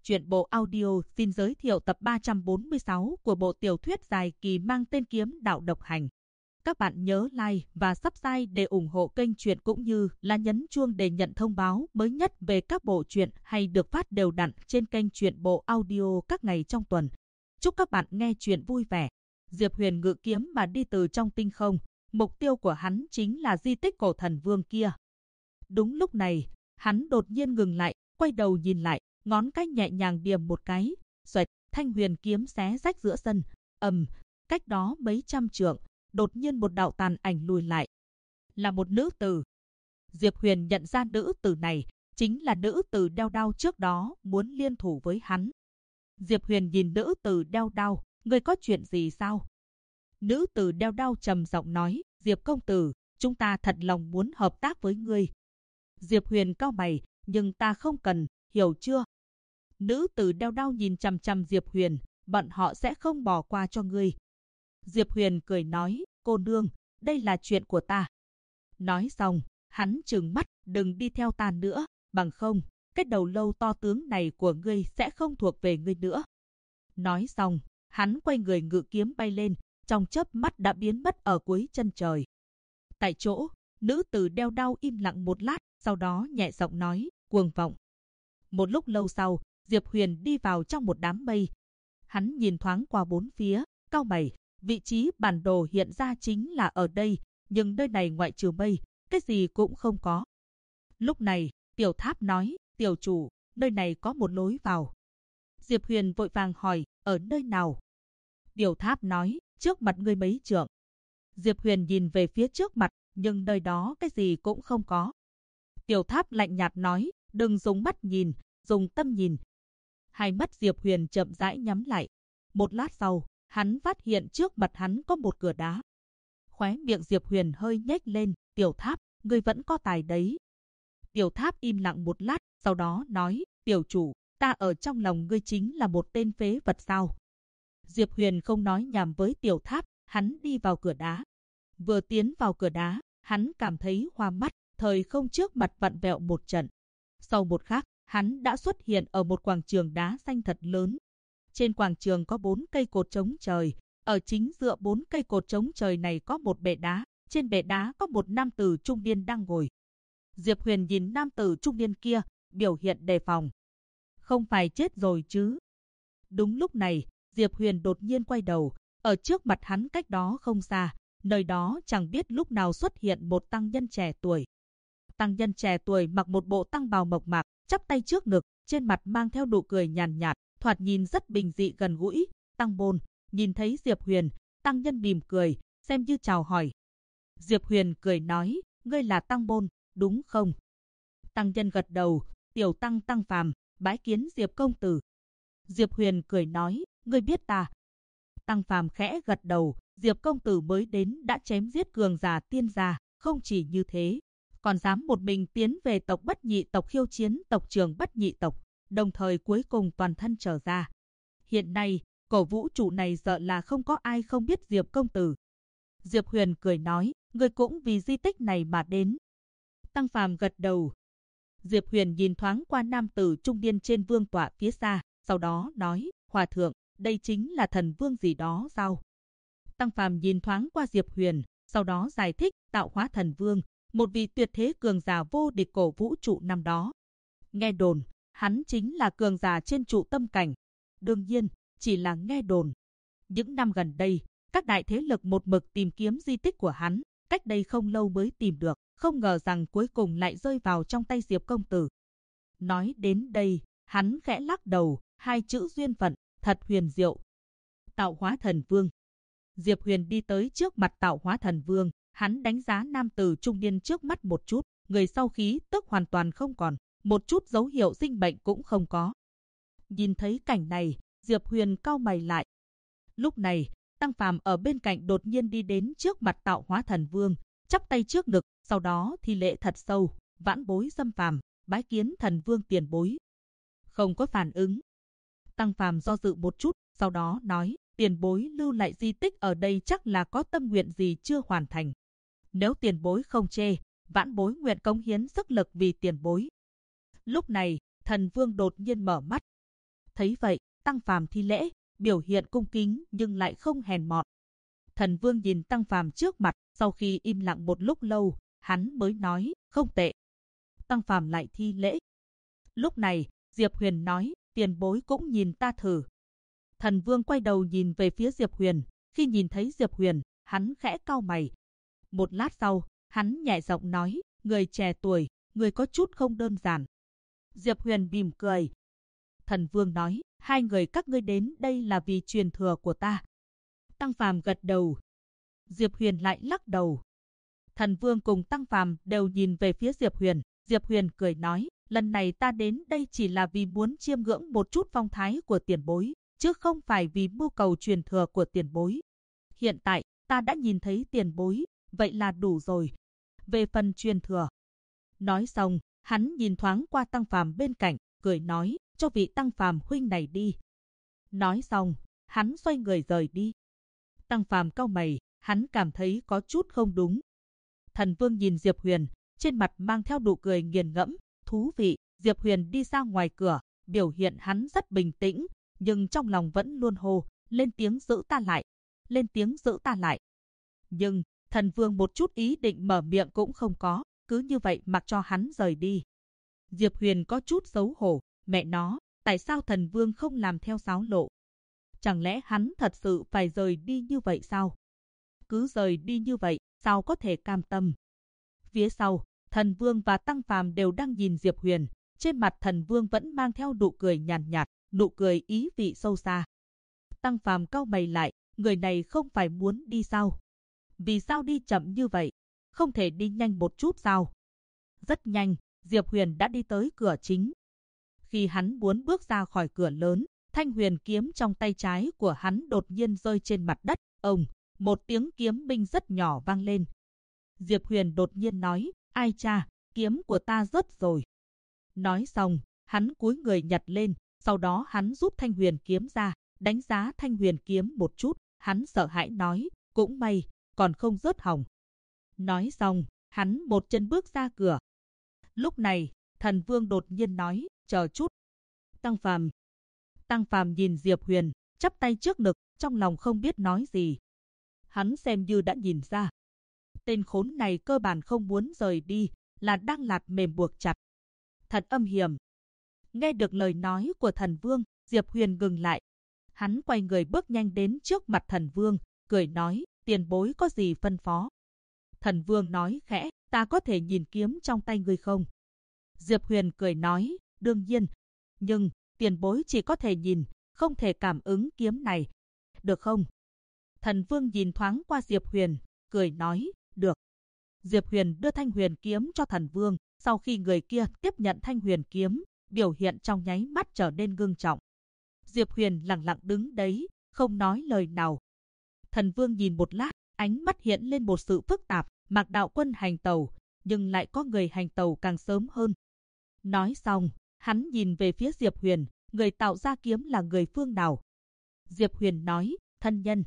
Truyện bộ audio xin giới thiệu tập 346 của bộ tiểu thuyết dài kỳ mang tên Kiếm Đạo Độc Hành. Các bạn nhớ like và subscribe để ủng hộ kênh truyện cũng như là nhấn chuông để nhận thông báo mới nhất về các bộ truyện hay được phát đều đặn trên kênh truyện bộ audio các ngày trong tuần. Chúc các bạn nghe truyện vui vẻ. Diệp Huyền ngự kiếm mà đi từ trong tinh không, mục tiêu của hắn chính là di tích cổ thần vương kia. Đúng lúc này, hắn đột nhiên ngừng lại, quay đầu nhìn lại, ngón cái nhẹ nhàng điểm một cái, xoẹt, thanh huyền kiếm xé rách giữa sân, cách đó mấy trăm trượng, đột nhiên một đạo tàn ảnh lùi lại. Là một nữ tử. Diệp Huyền nhận ra nữ tử này chính là nữ tử đeo đao trước đó muốn liên thủ với hắn. Diệp Huyền nhìn nữ tử đeo đao, ngươi có chuyện gì sao? Nữ tử đeo đao trầm giọng nói, Diệp công tử, chúng ta thật lòng muốn hợp tác với ngươi. Diệp Huyền cau mày, nhưng ta không cần, hiểu chưa? Nữ tử đeo đao nhìn chằm chằm Diệp Huyền, bọn họ sẽ không bỏ qua cho ngươi. Diệp Huyền cười nói, cô nương, đây là chuyện của ta. Nói xong, hắn trừng mắt, đừng đi theo ta nữa, bằng không, cái đầu lâu to tướng này của ngươi sẽ không thuộc về ngươi nữa. Nói xong, hắn quay người ngự kiếm bay lên, trong chớp mắt đã biến mất ở cuối chân trời. Tại chỗ, nữ tử đeo đao im lặng một lát, sau đó nhẹ giọng nói, cuồng vọng. Một lúc lâu sau, Diệp Huyền đi vào trong một đám mây. Hắn nhìn thoáng qua bốn phía, cau mày, vị trí bản đồ hiện ra chính là ở đây, nhưng nơi này ngoại trừ mây, cái gì cũng không có. Lúc này, Tiểu Tháp nói, tiểu chủ, nơi này có một lối vào. Diệp Huyền vội vàng hỏi, ở nơi nào? Tiểu Tháp nói, trước mặt ngươi mấy trượng. Diệp Huyền nhìn về phía trước mặt, nhưng nơi đó cái gì cũng không có. Tiểu Tháp lạnh nhạt nói, đừng dùng mắt nhìn, dùng tâm nhìn. Hai mắt Diệp Huyền chậm rãi nhắm lại. Một lát sau, hắn phát hiện trước mặt hắn có một cửa đá. Khóe miệng Diệp Huyền hơi nhếch lên, Tiểu Tháp, ngươi vẫn có tài đấy. Tiểu Tháp im lặng một lát, sau đó nói, tiểu chủ, ta ở trong lòng ngươi chính là một tên phế vật sao? Diệp Huyền không nói nhảm với Tiểu Tháp, hắn đi vào cửa đá. Vừa tiến vào cửa đá, hắn cảm thấy hoa mắt, thời không trước mặt vặn vẹo một trận. Sau một khắc, hắn đã xuất hiện ở một quảng trường đá xanh thật lớn. Trên quảng trường có 4 cây cột trống trời. Ở chính giữa 4 cây cột trống trời này có một bệ đá. Trên bệ đá có một nam tử trung niên đang ngồi. Diệp Huyền nhìn nam tử trung niên kia, biểu hiện đề phòng. Không phải chết rồi chứ? Đúng lúc này, Diệp Huyền đột nhiên quay đầu. Ở trước mặt hắn cách đó không xa, nơi đó chẳng biết lúc nào xuất hiện một tăng nhân trẻ tuổi. Tăng nhân trẻ tuổi mặc một bộ tăng bào mộc mạc, chắp tay trước ngực, trên mặt mang theo nụ cười nhàn nhạt, thoạt nhìn rất bình dị gần gũi. Tăng Bôn nhìn thấy Diệp Huyền, tăng nhân mỉm cười, xem như chào hỏi. Diệp Huyền cười nói, ngươi là Tăng Bôn, đúng không? Tăng nhân gật đầu, tiểu tăng Tăng Phàm, bái kiến Diệp công tử. Diệp Huyền cười nói, ngươi biết ta? Tăng Phàm khẽ gật đầu, Diệp công tử mới đến đã chém giết cường giả tiên gia, không chỉ như thế, còn dám một mình tiến về tộc Bất Nhị tộc khiêu chiến tộc trưởng Bất Nhị tộc, đồng thời cuối cùng toàn thân trở ra. Hiện nay, cổ vũ trụ này sợ là không có ai không biết Diệp công tử. Diệp Huyền cười nói, ngươi cũng vì di tích này mà đến. Tăng Phàm gật đầu. Diệp Huyền nhìn thoáng qua nam tử trung niên trên vương tọa phía xa, sau đó nói, hòa thượng, đây chính là thần vương gì đó sao? Tăng Phàm nhìn thoáng qua Diệp Huyền, sau đó giải thích, tạo hóa thần vương, một vị tuyệt thế cường giả vô địch cổ vũ trụ năm đó. Nghe đồn, hắn chính là cường giả trên trụ tâm cảnh. Đương nhiên, chỉ là nghe đồn. Những năm gần đây, các đại thế lực một mực tìm kiếm di tích của hắn, cách đây không lâu mới tìm được, không ngờ rằng cuối cùng lại rơi vào trong tay Diệp công tử. Nói đến đây, hắn khẽ lắc đầu, hai chữ duyên phận, thật huyền diệu. Tạo hóa thần vương. Diệp Huyền đi tới trước mặt tạo hóa thần vương, hắn đánh giá nam tử trung niên trước mắt một chút, người sau khí tức hoàn toàn không còn, một chút dấu hiệu sinh bệnh cũng không có. Nhìn thấy cảnh này, Diệp Huyền cau mày lại. Lúc này, Tăng Phàm ở bên cạnh đột nhiên đi đến trước mặt tạo hóa thần vương, chắp tay trước ngực, sau đó thi lễ thật sâu, vãn bối Xâm Phàm, bái kiến thần vương tiền bối. Không có phản ứng. Tăng Phàm do dự một chút, sau đó nói, tiền bối lưu lại di tích ở đây chắc là có tâm nguyện gì chưa hoàn thành. Nếu tiền bối không chê, vãn bối nguyện cống hiến sức lực vì tiền bối. Lúc này, thần vương đột nhiên mở mắt. Thấy vậy, Tăng Phàm thi lễ, biểu hiện cung kính nhưng lại không hèn mọn. Thần Vương nhìn Tăng Phàm trước mặt, sau khi im lặng một lúc lâu, hắn mới nói, không tệ. Tăng Phàm lại thi lễ. Lúc này, Diệp Huyền nói, tiền bối cũng nhìn ta thử. Thần Vương quay đầu nhìn về phía Diệp Huyền, khi nhìn thấy Diệp Huyền, hắn khẽ cau mày. Một lát sau, hắn nhẹ giọng nói, người trẻ tuổi, người có chút không đơn giản. Diệp Huyền mỉm cười. Thần Vương nói, hai người các ngươi đến đây là vì truyền thừa của ta. Tăng Phàm gật đầu. Diệp Huyền lại lắc đầu. Thần Vương cùng Tăng Phàm đều nhìn về phía Diệp Huyền. Diệp Huyền cười nói, lần này ta đến đây chỉ là vì muốn chiêm ngưỡng một chút phong thái của tiền bối, chứ không phải vì mưu cầu truyền thừa của tiền bối. Hiện tại, ta đã nhìn thấy tiền bối, vậy là đủ rồi. Về phần truyền thừa. Nói xong, hắn nhìn thoáng qua Tăng Phàm bên cạnh, cười nói, cho vị Tăng Phàm huynh này đi. Nói xong, hắn xoay người rời đi. Tăng Phàm cau mày, hắn cảm thấy có chút không đúng. Thần Vương nhìn Diệp Huyền, trên mặt mang theo nụ cười nghiền ngẫm, thú vị. Diệp Huyền đi ra ngoài cửa, biểu hiện hắn rất bình tĩnh, nhưng trong lòng vẫn luôn hô, lên tiếng giữ ta lại, lên tiếng giữ ta lại. Nhưng, Thần Vương một chút ý định mở miệng cũng không có, cứ như vậy mặc cho hắn rời đi. Diệp Huyền có chút xấu hổ, mẹ nó, tại sao Thần Vương không làm theo sáo lộ? Chẳng lẽ hắn thật sự phải rời đi như vậy sao? Cứ rời đi như vậy, sao có thể cam tâm? Phía sau, Thần Vương và Tăng Phàm đều đang nhìn Diệp Huyền, trên mặt Thần Vương vẫn mang theo nụ cười nhàn nhạt, nụ cười ý vị sâu xa. Tăng Phàm cau mày lại, người này không phải muốn đi sao? Vì sao đi chậm như vậy? Không thể đi nhanh một chút sao? Rất nhanh, Diệp Huyền đã đi tới cửa chính. Khi hắn muốn bước ra khỏi cửa lớn, thanh huyền kiếm trong tay trái của hắn đột nhiên rơi trên mặt đất. Ông, một tiếng kiếm minh rất nhỏ vang lên. Diệp Huyền đột nhiên nói, ai cha, kiếm của ta rớt rồi. Nói xong, hắn cúi người nhặt lên, sau đó hắn rút thanh huyền kiếm ra, đánh giá thanh huyền kiếm một chút, hắn sợ hãi nói, cũng may, còn không rớt hỏng. Nói xong, hắn một chân bước ra cửa. Lúc này, Thần Vương đột nhiên nói, chờ chút. Tăng Phàm nhìn Diệp Huyền, chắp tay trước ngực, trong lòng không biết nói gì. Hắn xem như đã nhìn ra. Tên khốn này cơ bản không muốn rời đi, là đang lạt mềm buộc chặt. Thật âm hiểm. Nghe được lời nói của Thần Vương, Diệp Huyền ngừng lại. Hắn quay người bước nhanh đến trước mặt Thần Vương, cười nói, tiền bối có gì phân phó? Thần Vương nói khẽ, ta có thể nhìn kiếm trong tay ngươi không? Diệp Huyền cười nói, đương nhiên. Nhưng, tiền bối chỉ có thể nhìn, không thể cảm ứng kiếm này. Được không? Thần Vương nhìn thoáng qua Diệp Huyền, cười nói, được. Diệp Huyền đưa thanh huyền kiếm cho Thần Vương, sau khi người kia tiếp nhận thanh huyền kiếm, biểu hiện trong nháy mắt trở nên ngưng trọng. Diệp Huyền lặng lặng đứng đấy, không nói lời nào. Thần Vương nhìn một lát, ánh mắt hiện lên một sự phức tạp, Mạc Đạo Quân hành tẩu, nhưng lại có người hành tẩu càng sớm hơn. Nói xong, hắn nhìn về phía Diệp Huyền, người tạo ra kiếm là người phương nào? Diệp Huyền nói, thân nhân.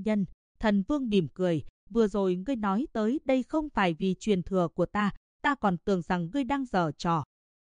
Thần Vương mỉm cười, vừa rồi ngươi nói tới đây không phải vì truyền thừa của ta còn tưởng rằng ngươi đang giở trò.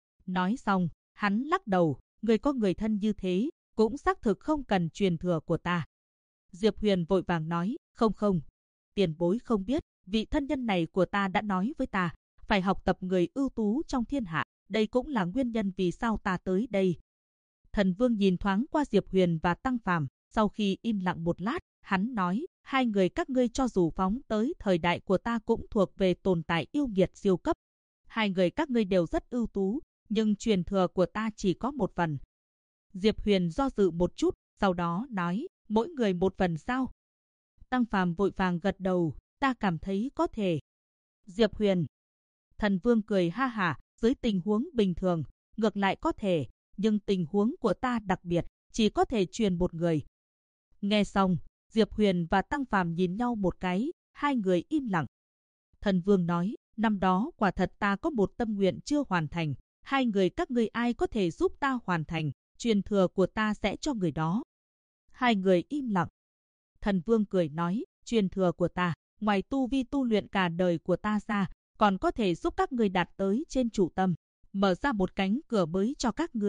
Nói xong, hắn lắc đầu, ngươi có người thân như thế, cũng xác thực không cần truyền thừa của ta. Diệp Huyền vội vàng nói, không, tiền bối không biết, vị thân nhân này của ta đã nói với ta, phải học tập người ưu tú trong thiên hạ, đây cũng là nguyên nhân vì sao ta tới đây. Thần Vương nhìn thoáng qua Diệp Huyền và Tăng Phàm, sau khi im lặng một lát, hắn nói, hai người các ngươi cho dù phóng tới thời đại của ta cũng thuộc về tồn tại yêu nghiệt siêu cấp. Hai người các ngươi đều rất ưu tú, nhưng truyền thừa của ta chỉ có một phần. Diệp Huyền do dự một chút, sau đó nói, mỗi người một phần sao? Tăng Phàm vội vàng gật đầu, ta cảm thấy có thể. Diệp Huyền. Thần Vương cười ha hả, dưới tình huống bình thường, ngược lại có thể, nhưng tình huống của ta đặc biệt, chỉ có thể truyền một người. Nghe xong, Diệp Huyền và Tăng Phàm nhìn nhau một cái, hai người im lặng. Thần Vương nói, năm đó quả thật ta có một tâm nguyện chưa hoàn thành, hai người các ngươi ai có thể giúp ta hoàn thành, truyền thừa của ta sẽ cho người đó. Hai người im lặng. Thần Vương cười nói, truyền thừa của ta, ngoài tu vi tu luyện cả đời của ta ra, còn có thể giúp các ngươi đạt tới trên chủ tâm, mở ra một cánh cửa mới cho các ngươi,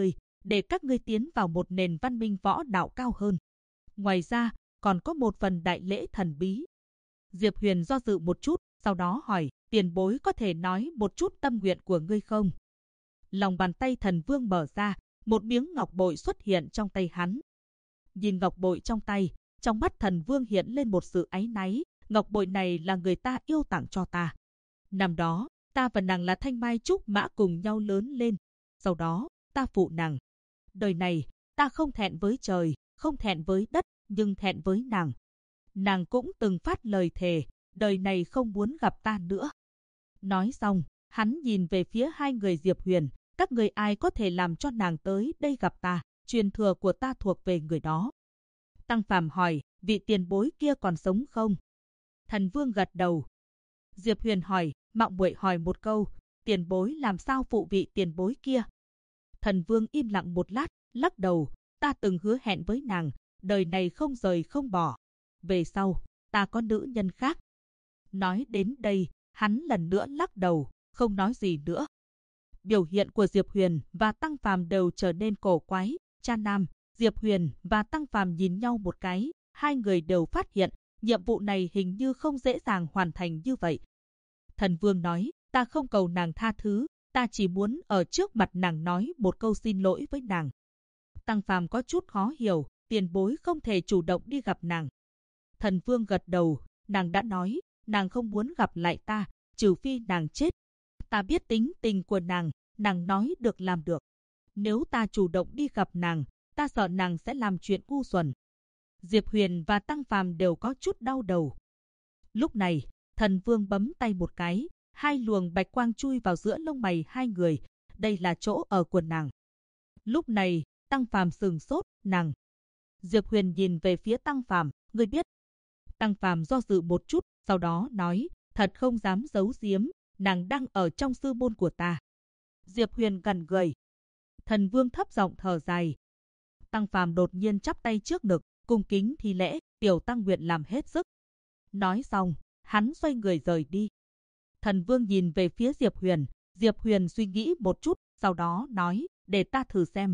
để các ngươi tiến vào một nền văn minh võ đạo cao hơn. Ngoài ra, còn có một phần đại lễ thần bí. Diệp Huyền do dự một chút, sau đó hỏi, tiền bối có thể nói một chút tâm nguyện của ngươi không? Lòng bàn tay Thần Vương mở ra, một miếng ngọc bội xuất hiện trong tay hắn. Nhìn ngọc bội trong tay, trong mắt Thần Vương hiện lên một sự áy náy, ngọc bội này là người ta yêu tặng cho ta. Năm đó, ta và nàng là thanh mai trúc mã cùng nhau lớn lên, sau đó, ta phụ nàng. Đời này, ta không thẹn với trời, không thẹn với đất, nhưng thẹn với nàng. Nàng cũng từng phát lời thề, đời này không muốn gặp ta nữa. Nói xong, hắn nhìn về phía hai người Diệp Huyền, các người ai có thể làm cho nàng tới đây gặp ta, truyền thừa của ta thuộc về người đó. Tăng Phàm hỏi, vị tiền bối kia còn sống không? Thần Vương gật đầu. Diệp Huyền hỏi, mạo muội hỏi một câu, tiền bối làm sao phụ vị tiền bối kia? Thần Vương im lặng một lát, lắc đầu, ta từng hứa hẹn với nàng, đời này không rời không bỏ. Về sau, ta có nữ nhân khác. Nói đến đây, hắn lần nữa lắc đầu, không nói gì nữa. Biểu hiện của Diệp Huyền và Tăng Phàm đều trở nên cổ quái. Cha nam, Diệp Huyền và Tăng Phàm nhìn nhau một cái, hai người đều phát hiện nhiệm vụ này hình như không dễ dàng hoàn thành như vậy. Thần Vương nói, ta không cầu nàng tha thứ, ta chỉ muốn ở trước mặt nàng nói một câu xin lỗi với nàng. Tăng Phàm có chút khó hiểu, tiền bối không thể chủ động đi gặp nàng. Thần Vương gật đầu, nàng đã nói, nàng không muốn gặp lại ta, trừ phi nàng chết. Ta biết tính tình của nàng nói được làm được. Nếu ta chủ động đi gặp nàng, ta sợ nàng sẽ làm chuyện ngu xuẩn. Diệp Huyền và Tăng Phàm đều có chút đau đầu. Lúc này, Thần Vương bấm tay một cái, hai luồng bạch quang chui vào giữa lông mày hai người. Đây là chỗ ở của nàng. Lúc này, Tăng Phàm sửng sốt, nàng. Diệp Huyền nhìn về phía Tăng Phàm, ngươi biết. Tăng Phàm do dự một chút, sau đó nói, thật không dám giấu giếm, nàng đang ở trong sư môn của ta. Diệp Huyền gằn gầy. Thần Vương thấp giọng thở dài. Tăng Phàm đột nhiên chắp tay trước ngực, cung kính thi lễ, tiểu tăng nguyện làm hết sức. Nói xong, hắn xoay người rời đi. Thần Vương nhìn về phía Diệp Huyền suy nghĩ một chút, sau đó nói, để ta thử xem.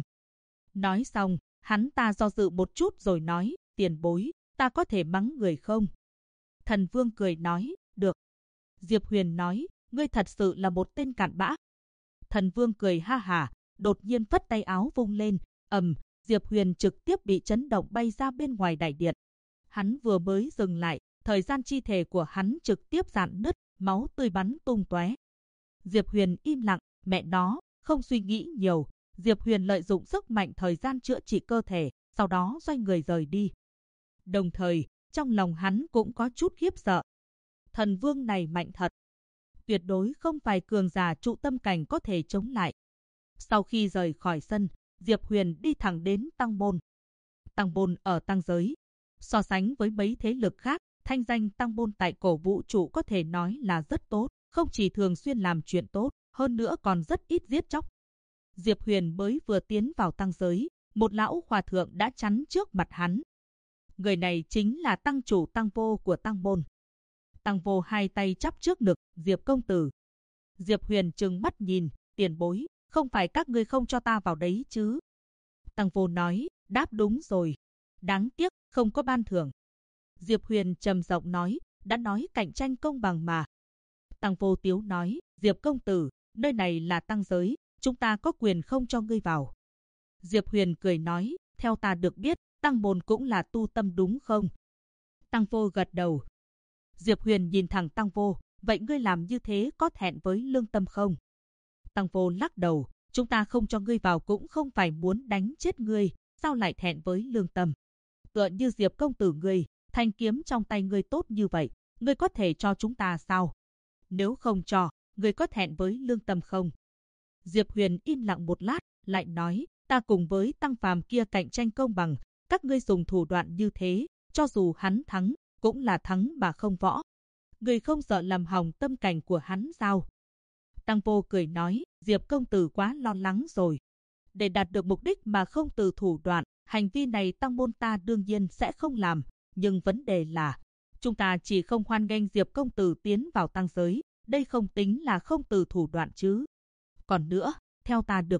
Nói xong, hắn ta do dự một chút rồi nói, tiền bối, ta có thể mắng người không? Thần Vương cười nói, được. Diệp Huyền nói, ngươi thật sự là một tên cặn bã. Thần Vương cười ha hả, đột nhiên phất tay áo vung lên, Diệp Huyền trực tiếp bị chấn động bay ra bên ngoài đại điện. Hắn vừa mới dừng lại, thời gian chi thể của hắn trực tiếp rạn nứt, máu tươi bắn tung tóe. Diệp Huyền im lặng, mẹ nó, không suy nghĩ nhiều. Diệp Huyền lợi dụng sức mạnh thời gian chữa trị cơ thể, sau đó xoay người rời đi. Đồng thời, trong lòng hắn cũng có chút khiếp sợ. Thần Vương này mạnh thật. Tuyệt đối không phải cường giả trụ tâm cảnh có thể chống lại. Sau khi rời khỏi sân, Diệp Huyền đi thẳng đến Tăng Môn. Tăng Môn ở Tăng Giới. So sánh với mấy thế lực khác, thanh danh Tăng Môn tại cổ vũ trụ có thể nói là rất tốt. Không chỉ thường xuyên làm chuyện tốt, hơn nữa còn rất ít giết chóc. Diệp Huyền mới vừa tiến vào Tăng Giới, một lão hòa thượng đã chắn trước mặt hắn. Người này chính là Tăng chủ Tăng Vô của Tăng Môn. Tăng Vô hai tay chắp trước ngực, Diệp công tử. Diệp Huyền trừng mắt nhìn, tiền bối, không phải các ngươi không cho ta vào đấy chứ? Tăng Vô nói, đáp đúng rồi. Đáng tiếc, không có ban thưởng. Diệp Huyền trầm giọng nói, đã nói cạnh tranh công bằng mà. Tăng Vô tiếu nói, Diệp công tử, nơi này là Tăng Giới, chúng ta có quyền không cho ngươi vào. Diệp Huyền cười nói, theo ta được biết, Tăng Môn cũng là tu tâm đúng không? Tăng Vô gật đầu. Diệp Huyền nhìn thẳng Tăng Vô, vậy ngươi làm như thế có thẹn với lương tâm không? Tăng Vô lắc đầu, chúng ta không cho ngươi vào cũng không phải muốn đánh chết ngươi, sao lại thẹn với lương tâm? Tựa như Diệp công tử ngươi, thanh kiếm trong tay ngươi tốt như vậy, ngươi có thể cho chúng ta sao? Nếu không cho, ngươi có thẹn với lương tâm không? Diệp Huyền im lặng một lát, lại nói, ta cùng với Tăng Phàm kia cạnh tranh công bằng, các ngươi dùng thủ đoạn như thế, cho dù hắn thắng, cũng là thắng mà không võ. Ngươi không sợ làm hỏng tâm cảnh của hắn sao? Tăng Vô cười nói, Diệp công tử quá lo lắng rồi. Để đạt được mục đích mà không từ thủ đoạn, hành vi này Tăng Môn ta đương nhiên sẽ không làm. Nhưng vấn đề là, chúng ta chỉ không hoan nghênh Diệp công tử tiến vào Tăng Giới. Đây không tính là không từ thủ đoạn chứ. Còn nữa, theo ta được biết,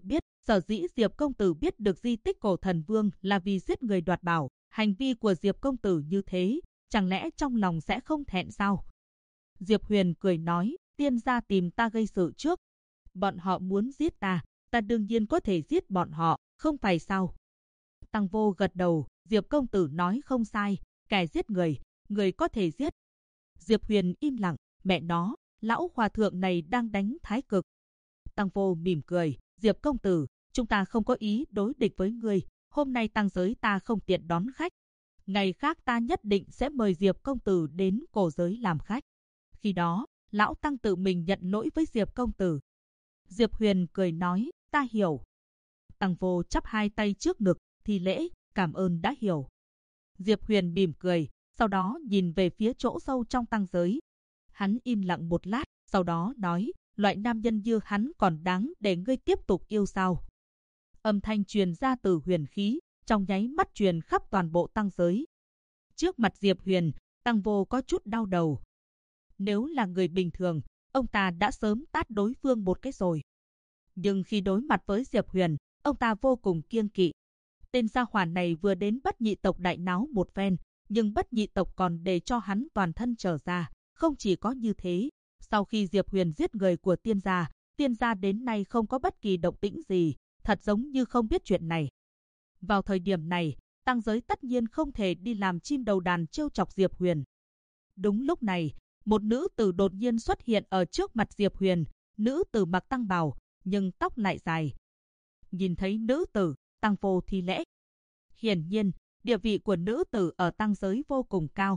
Sở dĩ Diệp công tử biết được di tích cổ thần vương là vì giết người đoạt bảo, hành vi của Diệp công tử như thế, chẳng lẽ trong lòng sẽ không thẹn sao? Diệp Huyền cười nói, tiên gia tìm ta gây sự trước. Bọn họ muốn giết ta đương nhiên có thể giết bọn họ, không phải sao? Tăng Vô gật đầu, Diệp công tử nói không sai, kẻ giết người có thể giết. Diệp Huyền im lặng, mẹ nó, lão hòa thượng này đang đánh thái cực. Tăng Vô mỉm cười, Diệp công tử, chúng ta không có ý đối địch với ngươi, hôm nay tăng giới ta không tiện đón khách. Ngày khác ta nhất định sẽ mời Diệp công tử đến cổ giới làm khách. Khi đó, lão tăng tự mình nhận lỗi với Diệp công tử. Diệp Huyền cười nói, ta hiểu. Tăng Vô chắp hai tay trước ngực, thi lễ, cảm ơn đã hiểu. Diệp Huyền mỉm cười, sau đó nhìn về phía chỗ sâu trong tăng giới. Hắn im lặng một lát, sau đó nói, loại nam nhân như hắn còn đáng để ngươi tiếp tục yêu sao? Âm thanh truyền ra từ huyền khí, trong nháy mắt truyền khắp toàn bộ tăng giới. Trước mặt Diệp Huyền, Tăng Vô có chút đau đầu. Nếu là người bình thường, ông ta đã sớm tát đối phương một cái rồi. Nhưng khi đối mặt với Diệp Huyền, ông ta vô cùng kiêng kỵ. Tên gia hỏa này vừa đến Bất Nhị tộc đại náo một phen, nhưng Bất Nhị tộc còn để cho hắn toàn thân trở ra. Không chỉ có như thế, sau khi Diệp Huyền giết người của tiên gia đến nay không có bất kỳ động tĩnh gì, thật giống như không biết chuyện này. Vào thời điểm này, tăng giới tất nhiên không thể đi làm chim đầu đàn trêu chọc Diệp Huyền. Đúng lúc này, một nữ tử đột nhiên xuất hiện ở trước mặt Diệp Huyền, nữ tử mặc tăng bào, nhưng tóc lại dài. Nhìn thấy nữ tử, Tăng Vô thi lễ. Hiển nhiên, địa vị của nữ tử ở tăng giới vô cùng cao.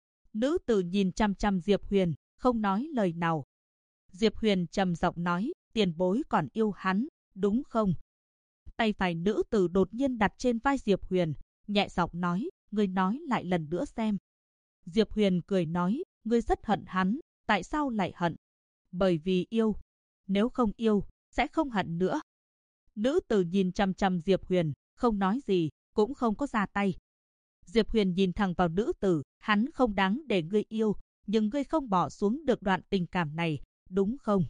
Nữ tử nhìn chăm chăm Diệp Huyền, không nói lời nào. Diệp Huyền trầm giọng nói, tiền bối còn yêu hắn, đúng không? Tay phải nữ tử đột nhiên đặt trên vai Diệp Huyền, nhẹ giọng nói, ngươi nói lại lần nữa xem. Diệp Huyền cười nói, ngươi rất hận hắn, tại sao lại hận? Bởi vì yêu. Nếu không yêu, sẽ không hận nữa. Nữ tử nhìn chăm chăm Diệp Huyền, không nói gì, cũng không có ra tay. Diệp Huyền nhìn thẳng vào nữ tử, hắn không đáng để ngươi yêu, nhưng ngươi không bỏ xuống được đoạn tình cảm này, đúng không?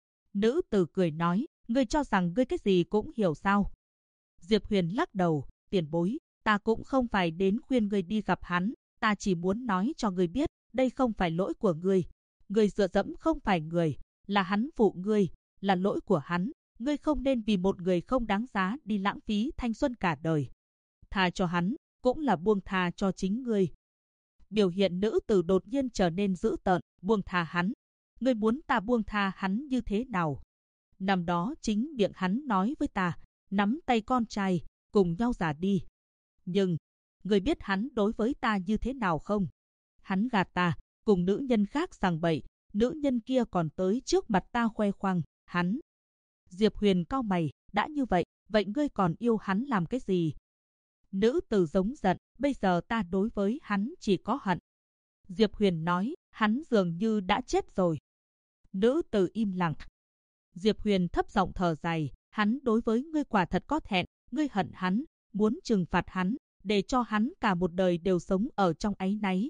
Nữ tử cười nói, ngươi cho rằng ngươi cái gì cũng hiểu sao? Diệp Huyền lắc đầu, tiền bối, ta cũng không phải đến khuyên ngươi đi gặp hắn, ta chỉ muốn nói cho ngươi biết, đây không phải lỗi của ngươi. Ngươi dựa dẫm không phải người, là hắn phụ ngươi, là lỗi của hắn. Ngươi không nên vì một người không đáng giá đi lãng phí thanh xuân cả đời. Tha cho hắn, cũng là buông tha cho chính ngươi. Biểu hiện nữ tử đột nhiên trở nên dữ tợn, buông tha hắn. Ngươi muốn ta buông tha hắn như thế nào? Năm đó chính miệng hắn nói với ta, nắm tay con trai, cùng nhau già đi. Nhưng, ngươi biết hắn đối với ta như thế nào không? Hắn gạt ta, cùng nữ nhân khác sằng bậy, nữ nhân kia còn tới trước mặt ta khoe khoang, hắn. Diệp Huyền cau mày, đã như vậy, vậy ngươi còn yêu hắn làm cái gì? Nữ tử giống giận, bây giờ ta đối với hắn chỉ có hận. Diệp Huyền nói, hắn dường như đã chết rồi. Nữ tử im lặng. Diệp Huyền thấp giọng thở dài, hắn đối với ngươi quả thật có thẹn, ngươi hận hắn, muốn trừng phạt hắn, để cho hắn cả một đời đều sống ở trong áy náy.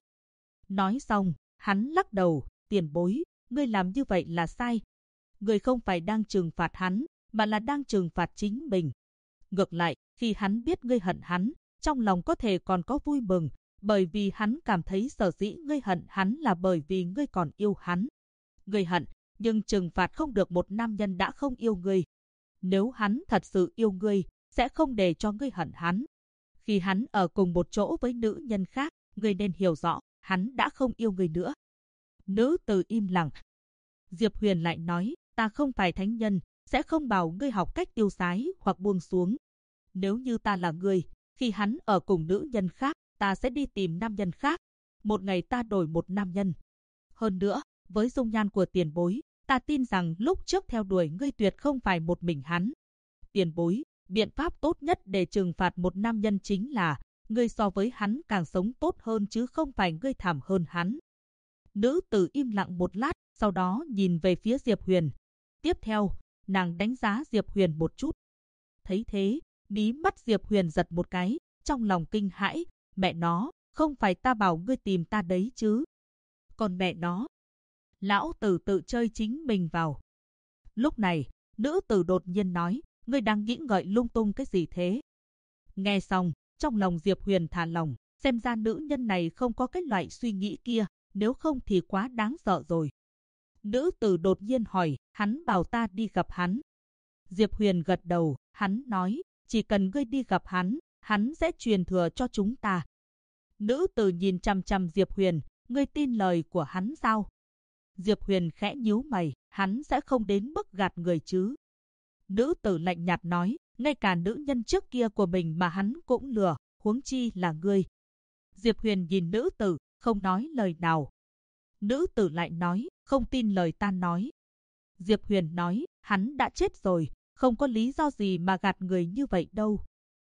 Nói xong, hắn lắc đầu, tiền bối, ngươi làm như vậy là sai. Ngươi không phải đang trừng phạt hắn, mà là đang trừng phạt chính mình. Ngược lại, khi hắn biết ngươi hận hắn, trong lòng có thể còn có vui mừng, bởi vì hắn cảm thấy sở dĩ ngươi hận hắn là bởi vì ngươi còn yêu hắn. Ngươi hận, nhưng trừng phạt không được một nam nhân đã không yêu ngươi. Nếu hắn thật sự yêu ngươi, sẽ không để cho ngươi hận hắn. Khi hắn ở cùng một chỗ với nữ nhân khác, ngươi nên hiểu rõ, hắn đã không yêu ngươi nữa. Nữ tử im lặng. Diệp Huyền lại nói, ta không phải thánh nhân, sẽ không bảo ngươi học cách tiêu sái hoặc buông xuống. Nếu như ta là ngươi, khi hắn ở cùng nữ nhân khác, ta sẽ đi tìm nam nhân khác. Một ngày ta đổi một nam nhân. Hơn nữa, với dung nhan của tiền bối, ta tin rằng lúc trước theo đuổi ngươi tuyệt không phải một mình hắn. Tiền bối, biện pháp tốt nhất để trừng phạt một nam nhân chính là, ngươi so với hắn càng sống tốt hơn chứ không phải ngươi thảm hơn hắn. Nữ tử im lặng một lát, sau đó nhìn về phía Diệp Huyền. Tiếp theo, nàng đánh giá Diệp Huyền một chút. Thấy thế, mí mắt Diệp Huyền giật một cái, trong lòng kinh hãi, mẹ nó, không phải ta bảo ngươi tìm ta đấy chứ. Còn mẹ nó, lão tử tự chơi chính mình vào. Lúc này, nữ tử đột nhiên nói, ngươi đang nghĩ ngợi lung tung cái gì thế? Nghe xong, trong lòng Diệp Huyền thả lỏng, xem ra nữ nhân này không có cái loại suy nghĩ kia, nếu không thì quá đáng sợ rồi. Nữ tử đột nhiên hỏi, hắn bảo ta đi gặp hắn. Diệp Huyền gật đầu, hắn nói, chỉ cần ngươi đi gặp hắn sẽ truyền thừa cho chúng ta. Nữ tử nhìn chằm chằm Diệp Huyền, ngươi tin lời của hắn sao? Diệp Huyền khẽ nhíu mày, hắn sẽ không đến mức gạt người chứ? Nữ tử lạnh nhạt nói, ngay cả nữ nhân trước kia của mình mà hắn cũng lừa, huống chi là ngươi. Diệp Huyền nhìn nữ tử, không nói lời nào. Nữ tử lại nói, không tin lời ta nói. Diệp Huyền nói, hắn đã chết rồi, không có lý do gì mà gạt người như vậy đâu.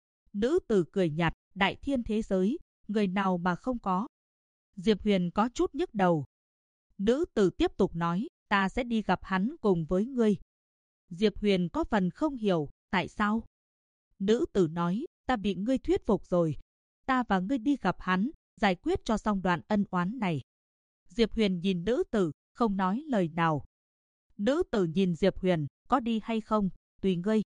Nữ tử cười nhạt, đại thiên thế giới, người nào mà không có. Diệp Huyền có chút nhức đầu. Nữ tử tiếp tục nói, ta sẽ đi gặp hắn cùng với ngươi. Diệp Huyền có phần không hiểu, tại sao? Nữ tử nói, ta bị ngươi thuyết phục rồi. Ta và ngươi đi gặp hắn, giải quyết cho xong đoạn ân oán này. Diệp Huyền nhìn nữ tử, không nói lời nào. Nữ tử nhìn Diệp Huyền, có đi hay không, tùy ngươi.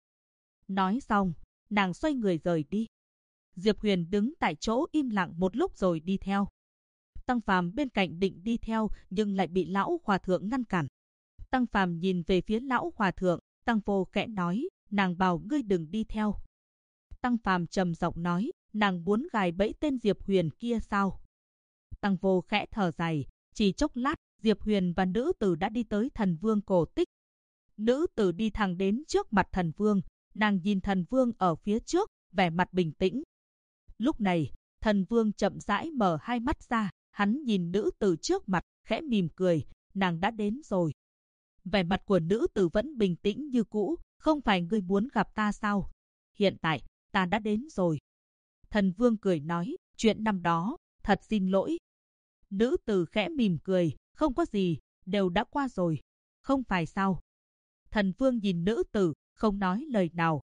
Nói xong, nàng xoay người rời đi. Diệp Huyền đứng tại chỗ im lặng một lúc rồi đi theo. Tăng Phàm bên cạnh định đi theo nhưng lại bị lão hòa thượng ngăn cản. Tăng Phàm nhìn về phía lão hòa thượng, Tăng Vô khẽ nói, nàng bảo ngươi đừng đi theo. Tăng Phàm trầm giọng nói, nàng muốn gài bẫy tên Diệp Huyền kia sao? Tăng Vô khẽ thở dài, chỉ chốc lát, Diệp Huyền và nữ tử đã đi tới Thần Vương cổ tích. Nữ tử đi thẳng đến trước mặt Thần Vương, nàng nhìn Thần Vương ở phía trước, vẻ mặt bình tĩnh. Lúc này, Thần Vương chậm rãi mở hai mắt ra, hắn nhìn nữ tử trước mặt, khẽ mỉm cười, nàng đã đến rồi. Vẻ mặt của nữ tử vẫn bình tĩnh như cũ, không phải ngươi muốn gặp ta sao? Hiện tại, ta đã đến rồi. Thần Vương cười nói, chuyện năm đó, thật xin lỗi. Nữ tử khẽ mỉm cười, không có gì, đều đã qua rồi. Không phải sao? Thần Vương nhìn nữ tử, không nói lời nào.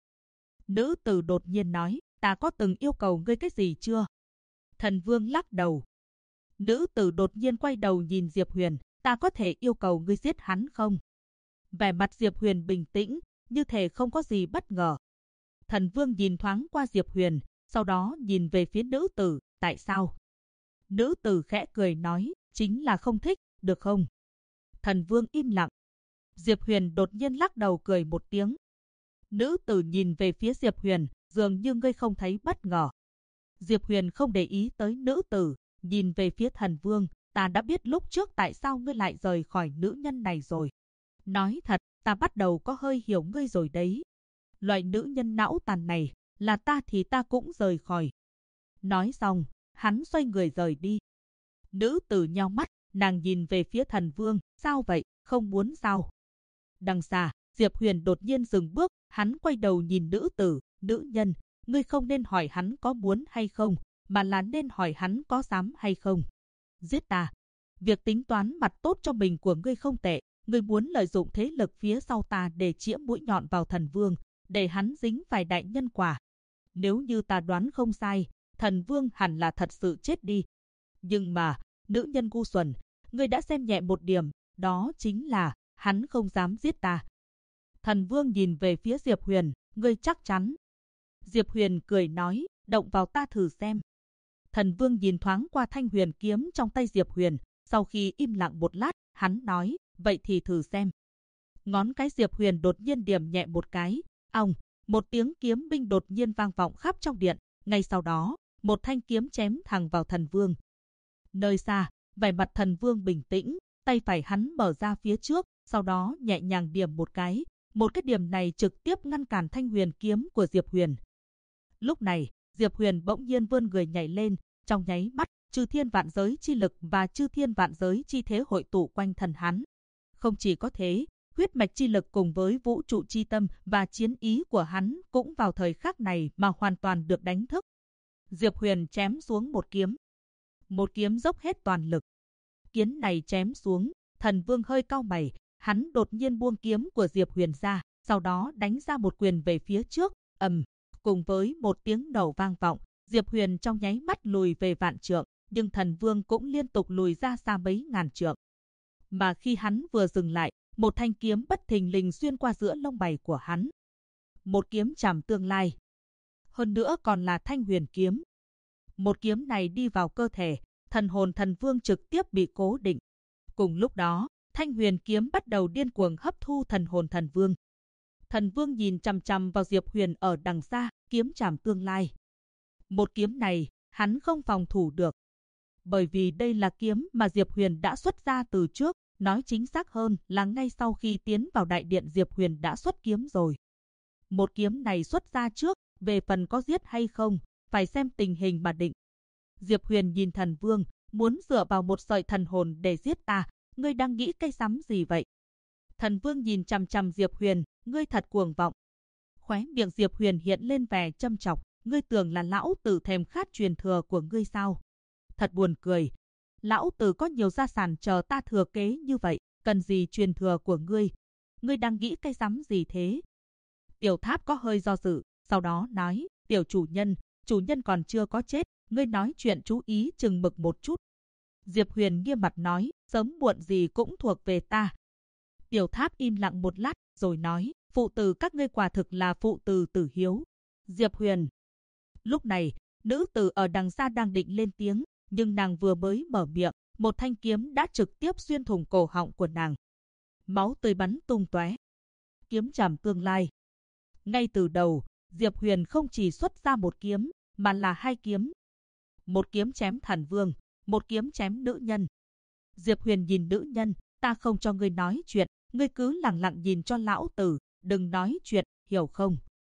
Nữ tử đột nhiên nói, ta có từng yêu cầu ngươi cái gì chưa? Thần Vương lắc đầu. Nữ tử đột nhiên quay đầu nhìn Diệp Huyền, ta có thể yêu cầu ngươi giết hắn không? Vẻ mặt Diệp Huyền bình tĩnh, như thể không có gì bất ngờ. Thần Vương nhìn thoáng qua Diệp Huyền, sau đó nhìn về phía nữ tử, tại sao? Nữ tử khẽ cười nói, chính là không thích, được không? Thần Vương im lặng. Diệp Huyền đột nhiên lắc đầu cười một tiếng. Nữ tử nhìn về phía Diệp Huyền, dường như ngươi không thấy bất ngờ. Diệp Huyền không để ý tới nữ tử, nhìn về phía Thần Vương, ta đã biết lúc trước tại sao ngươi lại rời khỏi nữ nhân này rồi. Nói thật, ta bắt đầu có hơi hiểu ngươi rồi đấy. Loại nữ nhân não tàn này, là ta thì ta cũng rời khỏi. Nói xong, hắn xoay người rời đi. Nữ tử nheo mắt, nàng nhìn về phía Thần Vương, sao vậy, không muốn sao? Đằng xa, Diệp Huyền đột nhiên dừng bước, hắn quay đầu nhìn nữ tử, nữ nhân, ngươi không nên hỏi hắn có muốn hay không, mà là nên hỏi hắn có dám hay không. Giết ta. Việc tính toán mặt tốt cho mình của ngươi không tệ, ngươi muốn lợi dụng thế lực phía sau ta để chĩa mũi nhọn vào Thần Vương, để hắn dính phải đại nhân quả. Nếu như ta đoán không sai, Thần Vương hẳn là thật sự chết đi. Nhưng mà, nữ nhân ngu xuẩn, ngươi đã xem nhẹ một điểm, đó chính là hắn không dám giết ta. Thần Vương nhìn về phía Diệp Huyền, ngươi chắc chắn. Diệp Huyền cười nói, động vào ta thử xem. Thần Vương nhìn thoáng qua thanh huyền kiếm trong tay Diệp Huyền, sau khi im lặng một lát, hắn nói, vậy thì thử xem. Ngón cái Diệp Huyền đột nhiên điểm nhẹ một cái, ong, một tiếng kiếm binh đột nhiên vang vọng khắp trong điện, ngay sau đó, một thanh kiếm chém thẳng vào Thần Vương. Nơi xa, vẻ mặt Thần Vương bình tĩnh, tay phải hắn mở ra phía trước, sau đó nhẹ nhàng điểm một cái điểm này trực tiếp ngăn cản thanh huyền kiếm của Diệp Huyền. Lúc này, Diệp Huyền bỗng nhiên vươn người nhảy lên, trong nháy mắt, chư thiên vạn giới chi lực và chư thiên vạn giới chi thế hội tụ quanh thân hắn. Không chỉ có thế, huyết mạch chi lực cùng với vũ trụ chi tâm và chiến ý của hắn cũng vào thời khắc này mà hoàn toàn được đánh thức. Diệp Huyền chém xuống một kiếm dốc hết toàn lực. Kiếm này chém xuống, Thần Vương hơi cau mày, hắn đột nhiên buông kiếm của Diệp Huyền ra, sau đó đánh ra một quyền về phía trước, cùng với một tiếng nổ vang vọng, Diệp Huyền trong nháy mắt lùi về vạn trượng, nhưng Thần Vương cũng liên tục lùi ra xa mấy ngàn trượng. Mà khi hắn vừa dừng lại, một thanh kiếm bất thình lình xuyên qua giữa lông mày của hắn. một kiếm chảm tương lai. Hơn nữa còn là Thanh Huyền kiếm. Một kiếm này đi vào cơ thể, thần hồn thần vương trực tiếp bị cố định. Cùng lúc đó, Thanh Huyền kiếm bắt đầu điên cuồng hấp thu thần hồn thần vương. Thần vương nhìn chằm chằm vào Diệp Huyền ở đằng xa, kiếm chảm tương lai. Một kiếm này, hắn không phòng thủ được. Bởi vì đây là kiếm mà Diệp Huyền đã xuất ra từ trước, nói chính xác hơn là ngay sau khi tiến vào đại điện Diệp Huyền đã xuất kiếm rồi. Một kiếm này xuất ra trước, về phần có giết hay không, phải xem tình hình mà định. Diệp Huyền nhìn thần vương, muốn dựa vào một sợi thần hồn để giết ta, ngươi đang nghĩ cái rắm gì vậy? Thần vương nhìn chằm chằm Diệp Huyền, ngươi thật cuồng vọng. Khóe miệng Diệp Huyền hiện lên vẻ châm chọc, ngươi tưởng là lão tử thèm khát truyền thừa của ngươi sao? Thật buồn cười. Lão tử có nhiều gia sản chờ ta thừa kế như vậy, cần gì truyền thừa của ngươi? Ngươi đang nghĩ cái rắm gì thế? Tiểu Tháp có hơi do dự, sau đó nói, tiểu chủ nhân còn chưa có chết, ngươi nói chuyện chú ý chừng mực một chút. Diệp Huyền nghiêm mặt nói, sớm muộn gì cũng thuộc về ta. Tiểu Tháp im lặng một lát, rồi nói, phụ tử các ngươi quả thực là phụ tử tử hiếu. Diệp Huyền. Lúc này, nữ tử ở đằng xa đang định lên tiếng, nhưng nàng vừa mới mở miệng, một thanh kiếm đã trực tiếp xuyên thủng cổ họng của nàng. Máu tươi bắn tung tóe. Kiếm chảm tương lai. Ngay từ đầu, Diệp Huyền không chỉ xuất ra một kiếm, mà là hai kiếm. Một kiếm chém thần vương, một kiếm chém nữ nhân. Diệp Huyền nhìn nữ nhân, ta không cho ngươi nói chuyện, ngươi cứ lặng lặng nhìn cho lão tử, đừng nói chuyện, hiểu không?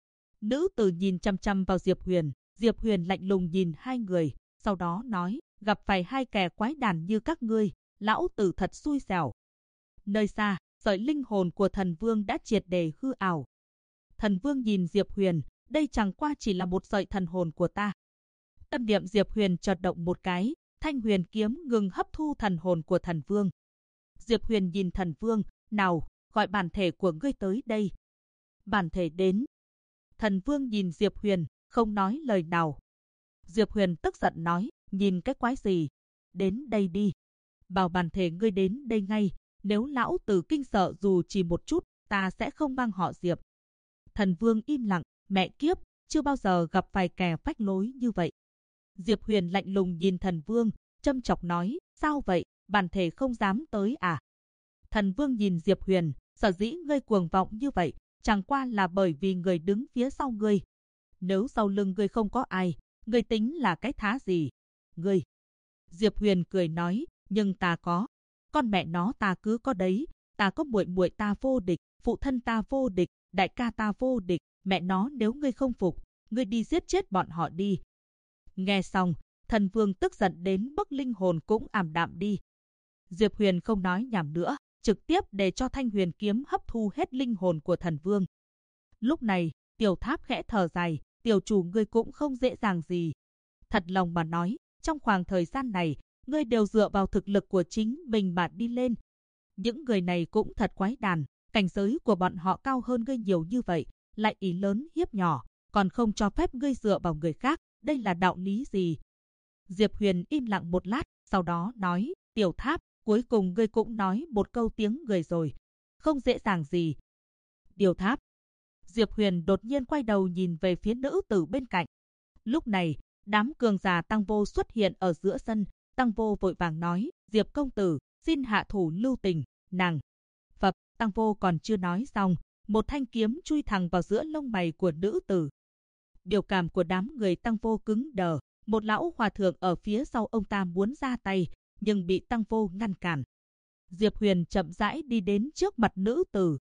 Nữ tử nhìn chăm chăm vào Diệp Huyền lạnh lùng nhìn hai người, sau đó nói, gặp phải hai kẻ quái đản như các ngươi, lão tử thật xui xẻo. Nơi xa, sợi linh hồn của thần vương đã triệt để hư ảo. Thần vương nhìn Diệp Huyền, đây chẳng qua chỉ là một sợi thần hồn của ta. Tâm niệm Diệp Huyền chợt động một cái, Thanh Huyền kiếm ngừng hấp thu thần hồn của thần vương. Diệp Huyền nhìn thần vương, nào, gọi bản thể của ngươi tới đây. Bản thể đến. Thần vương nhìn Diệp Huyền, không nói lời nào. Diệp Huyền tức giận nói, nhìn cái quái gì? Đến đây đi. Bảo bản thể ngươi đến đây ngay, nếu lão tử kinh sợ dù chỉ một chút, ta sẽ không mang họ Diệp. Thần vương im lặng, mẹ kiếp, chưa bao giờ gặp phải kẻ phách lối như vậy. Diệp Huyền lạnh lùng nhìn thần vương, châm chọc nói, sao vậy, bản thể không dám tới à? Thần vương nhìn Diệp Huyền, sở dĩ ngươi cuồng vọng như vậy, chẳng qua là bởi vì người đứng phía sau ngươi. Nếu sau lưng ngươi không có ai, ngươi tính là cái thá gì? Ngươi. Diệp Huyền cười nói, nhưng ta có. Con mẹ nó ta cứ có đấy, ta có muội muội ta vô địch, phụ thân ta vô địch, đại ca ta vô địch, mẹ nó nếu ngươi không phục, ngươi đi giết chết bọn họ đi. Nghe xong, thần vương tức giận đến mức linh hồn cũng ảm đạm đi. Diệp Huyền không nói nhảm nữa, trực tiếp để cho Thanh Huyền kiếm hấp thu hết linh hồn của thần vương. Lúc này, Tiểu Tháp khẽ thở dài, tiểu chủ ngươi cũng không dễ dàng gì. Thật lòng mà nói, trong khoảng thời gian này, ngươi đều dựa vào thực lực của chính mình mà đi lên. Những người này cũng thật quái đản, cảnh giới của bọn họ cao hơn ngươi nhiều như vậy, lại ý lớn hiếp nhỏ, còn không cho phép ngươi dựa vào người khác, đây là đạo lý gì? Diệp Huyền im lặng một lát, sau đó nói, Tiểu Tháp, cuối cùng ngươi cũng nói một câu tiếng người rồi, không dễ dàng gì. Tiểu Tháp. Diệp Huyền đột nhiên quay đầu nhìn về phía nữ tử bên cạnh. Lúc này, đám cường giả Tăng Vô xuất hiện ở giữa sân, Tăng Vô vội vàng nói, Diệp công tử, xin hạ thủ lưu tình, nàng. Phập, Tăng Vô còn chưa nói xong, một thanh kiếm chui thẳng vào giữa lông mày của nữ tử. Biểu cảm của đám người Tăng Vô cứng đờ, một lão hòa thượng ở phía sau ông ta muốn ra tay, nhưng bị Tăng Vô ngăn cản. Diệp Huyền chậm rãi đi đến trước mặt nữ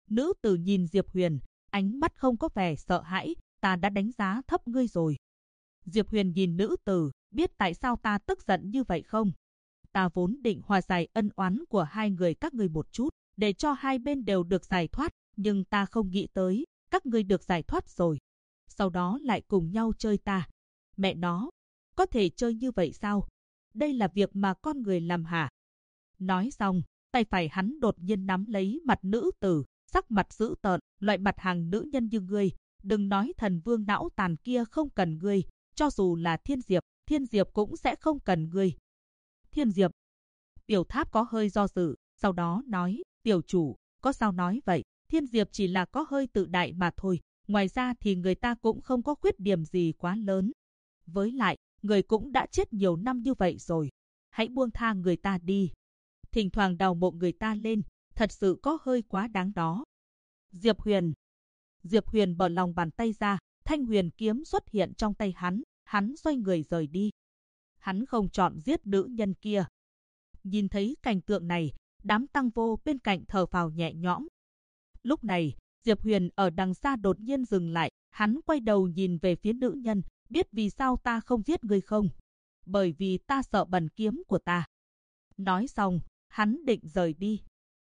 tử nhìn Diệp Huyền, ánh mắt không có vẻ sợ hãi, ta đã đánh giá thấp ngươi rồi. Diệp Huyền nhìn nữ tử, biết tại sao ta tức giận như vậy không? Ta vốn định hòa giải ân oán của hai người các ngươi một chút, để cho hai bên đều được giải thoát, nhưng ta không nghĩ tới, các ngươi được giải thoát rồi. Sau đó lại cùng nhau chơi ta. Mẹ nó, có thể chơi như vậy sao? Đây là việc mà con người làm hả? Nói xong, tay phải hắn đột nhiên nắm lấy mặt nữ tử, sắc mặt dữ tợn, loại mặt hàng nữ nhân như ngươi, đừng nói thần vương não tàn kia không cần ngươi, cho dù là Thiên Diệp cũng sẽ không cần ngươi. Thiên Diệp. Tiểu Tháp có hơi do dự, sau đó nói, tiểu chủ, có sao nói vậy, Thiên Diệp chỉ là có hơi tự đại mà thôi, Ngoài ra thì người ta cũng không có khuyết điểm gì quá lớn. Với lại, người cũng đã chết nhiều năm như vậy rồi. Hãy buông tha người ta đi. Thỉnh thoảng đào mộ người ta lên, thật sự có hơi quá đáng đó. Diệp Huyền. Diệp Huyền mở lòng bàn tay ra, thanh huyền kiếm xuất hiện trong tay hắn xoay người rời đi. Hắn không chọn giết nữ nhân kia. Nhìn thấy cảnh tượng này, đám tăng vô bên cạnh thở phào nhẹ nhõm. Lúc này, Diệp Huyền ở đằng xa đột nhiên dừng lại, hắn quay đầu nhìn về phía nữ nhân, biết vì sao ta không giết ngươi không? Bởi vì ta sợ bẩn kiếm của ta. Nói xong, hắn định rời đi.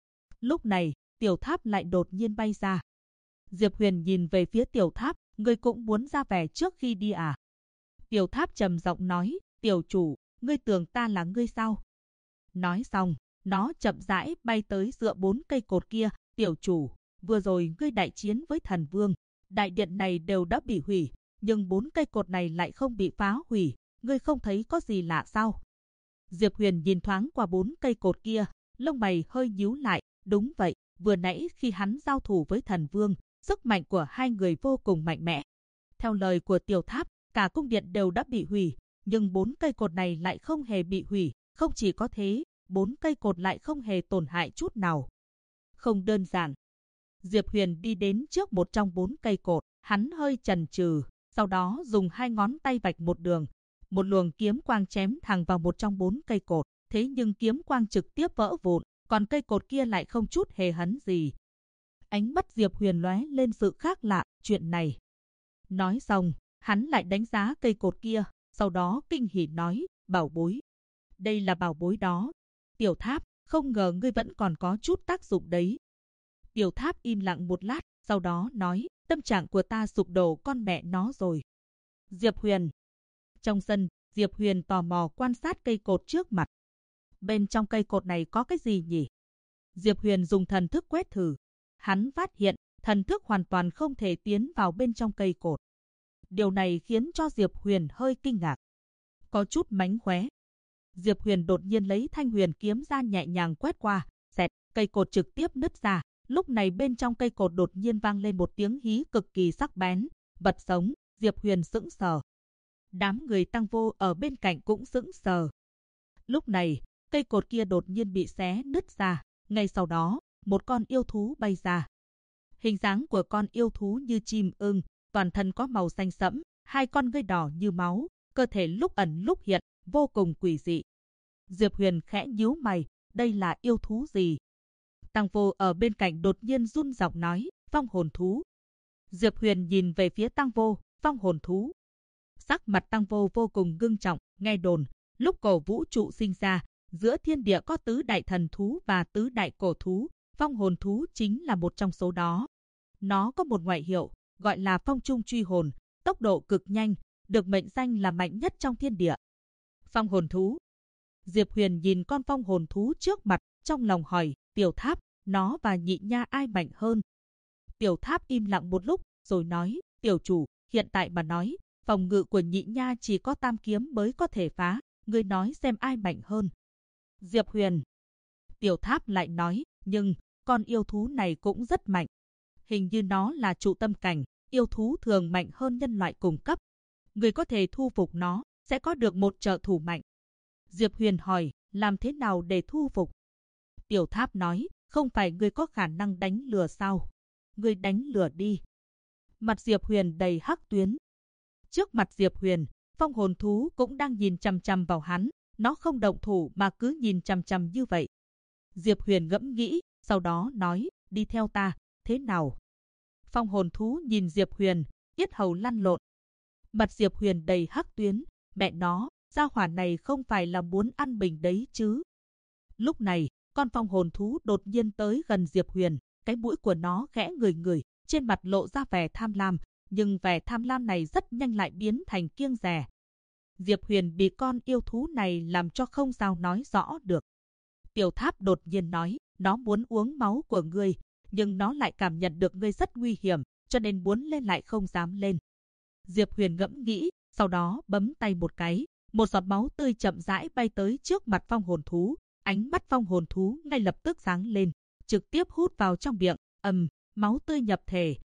Lúc này, Tiểu Tháp lại đột nhiên bay ra. Diệp Huyền nhìn về phía Tiểu Tháp, ngươi cũng muốn ra vẻ trước khi đi à? Tiểu Tháp trầm giọng nói, tiểu chủ, ngươi tưởng ta là ngươi sao? Nói xong, nó chậm rãi bay tới dựa 4 cây cột kia, tiểu chủ, vừa rồi ngươi đại chiến với thần vương, đại điện này đều đã bị hủy, nhưng 4 cây cột này lại không bị phá hủy, ngươi không thấy có gì lạ sao? Diệp Huyền nhìn thoáng qua 4 cây cột kia, lông mày hơi nhíu lại, đúng vậy, vừa nãy khi hắn giao thủ với thần vương, sức mạnh của hai người vô cùng mạnh mẽ. Theo lời của Tiểu Tháp, cả cung điện đều đã bị hủy, nhưng 4 cây cột này lại không hề bị hủy, không chỉ có thế, 4 cây cột lại không hề tổn hại chút nào. Không đơn giản. Diệp Huyền đi đến trước một trong 4 cây cột, hắn hơi chần chừ, sau đó dùng 2 ngón tay vạch một đường, một luồng kiếm quang chém thẳng vào một trong 4 cây cột, thế nhưng kiếm quang trực tiếp vỡ vụn, còn cây cột kia lại không chút hề hấn gì. Ánh mắt Diệp Huyền lóe lên sự khác lạ, chuyện này. Nói xong, hắn lại đánh giá cây cột kia, sau đó kinh hỉ nói, bảo bối. Đây là bảo bối đó. Tiểu Tháp, không ngờ ngươi vẫn còn có chút tác dụng đấy. Tiểu Tháp im lặng một lát, sau đó nói, tâm trạng của ta sụp đổ con mẹ nó rồi. Diệp Huyền. Trong sân, Diệp Huyền tò mò quan sát cây cột trước mặt. Bên trong cây cột này có cái gì nhỉ? Diệp Huyền dùng thần thức quét thử. Hắn phát hiện, thần thức hoàn toàn không thể tiến vào bên trong cây cột. Điều này khiến cho Diệp Huyền hơi kinh ngạc. Có chút mánh khóe. Diệp Huyền đột nhiên lấy thanh huyền kiếm ra nhẹ nhàng quét qua, xẹt, cây cột trực tiếp nứt ra. Lúc này bên trong cây cột đột nhiên vang lên một tiếng hí cực kỳ sắc bén. Vật sống, Diệp Huyền sững sờ. Đám người tăng vô ở bên cạnh cũng sững sờ. Lúc này, cây cột kia đột nhiên bị xé nứt ra. Ngay sau đó, một con yêu thú bay ra. Hình dáng của con yêu thú như chim ưng, toàn thân có màu xanh sẫm, 2 con ngươi đỏ như máu, cơ thể lúc ẩn lúc hiện, vô cùng quỷ dị. Diệp Huyền khẽ nhíu mày, đây là yêu thú gì? Tăng Vô ở bên cạnh đột nhiên run giọng nói, phong hồn thú. Diệp Huyền nhìn về phía Tăng Vô, phong hồn thú. Sắc mặt Tăng Vô vô cùng ngưng trọng, nghe đồn, lúc cổ vũ trụ sinh ra, giữa thiên địa có tứ đại thần thú và tứ đại cổ thú, phong hồn thú chính là một trong số đó. Nó có một ngoại hiệu, gọi là phong trung truy hồn, tốc độ cực nhanh, được mệnh danh là mạnh nhất trong thiên địa. Phong hồn thú. Diệp Huyền nhìn con phong hồn thú trước mặt, trong lòng hỏi, Tiểu Tháp, nó và Nhị Nha ai mạnh hơn? Tiểu Tháp im lặng một lúc, rồi nói, tiểu chủ, hiện tại mà nói, phòng ngự của Nhị Nha chỉ có tam kiếm mới có thể phá, ngươi nói xem ai mạnh hơn. Diệp Huyền. Tiểu Tháp lại nói, nhưng, con yêu thú này cũng rất mạnh. Hình như nó là trụ tâm cảnh, yêu thú thường mạnh hơn nhân loại cùng cấp. Người có thể thu phục nó, sẽ có được một trợ thủ mạnh. Diệp Huyền hỏi, làm thế nào để thu phục? Tiểu Tháp nói, không phải ngươi có khả năng đánh lừa sao? Ngươi đánh lừa đi. Mặt Diệp Huyền đầy hắc tuyến. Trước mặt Diệp Huyền, phong hồn thú cũng đang nhìn chằm chằm vào hắn. Nó không động thủ mà cứ nhìn chằm chằm như vậy. Diệp Huyền ngẫm nghĩ, sau đó nói, đi theo ta, thế nào? Phong hồn thú nhìn Diệp Huyền, yết hầu lăn lộn. Mặt Diệp Huyền đầy hắc tuyến, mẹ nó, gia hỏa này không phải là muốn ăn mình đấy chứ. Lúc này, con phong hồn thú đột nhiên tới gần Diệp Huyền, cái mũi của nó khẽ ngửi ngửi, trên mặt lộ ra vẻ tham lam, nhưng vẻ tham lam này rất nhanh lại biến thành kiêng dè. Diệp Huyền bị con yêu thú này làm cho không sao nói rõ được. Tiểu Tháp đột nhiên nói, nó muốn uống máu của ngươi, nhưng nó lại cảm nhận được ngươi rất nguy hiểm, cho nên muốn lên lại không dám lên. Diệp Huyền ngẫm nghĩ, sau đó bấm tay một cái, một giọt máu tươi chậm rãi bay tới trước mặt phong hồn thú, ánh mắt phong hồn thú ngay lập tức sáng lên, trực tiếp hút vào trong miệng, máu tươi nhập thể,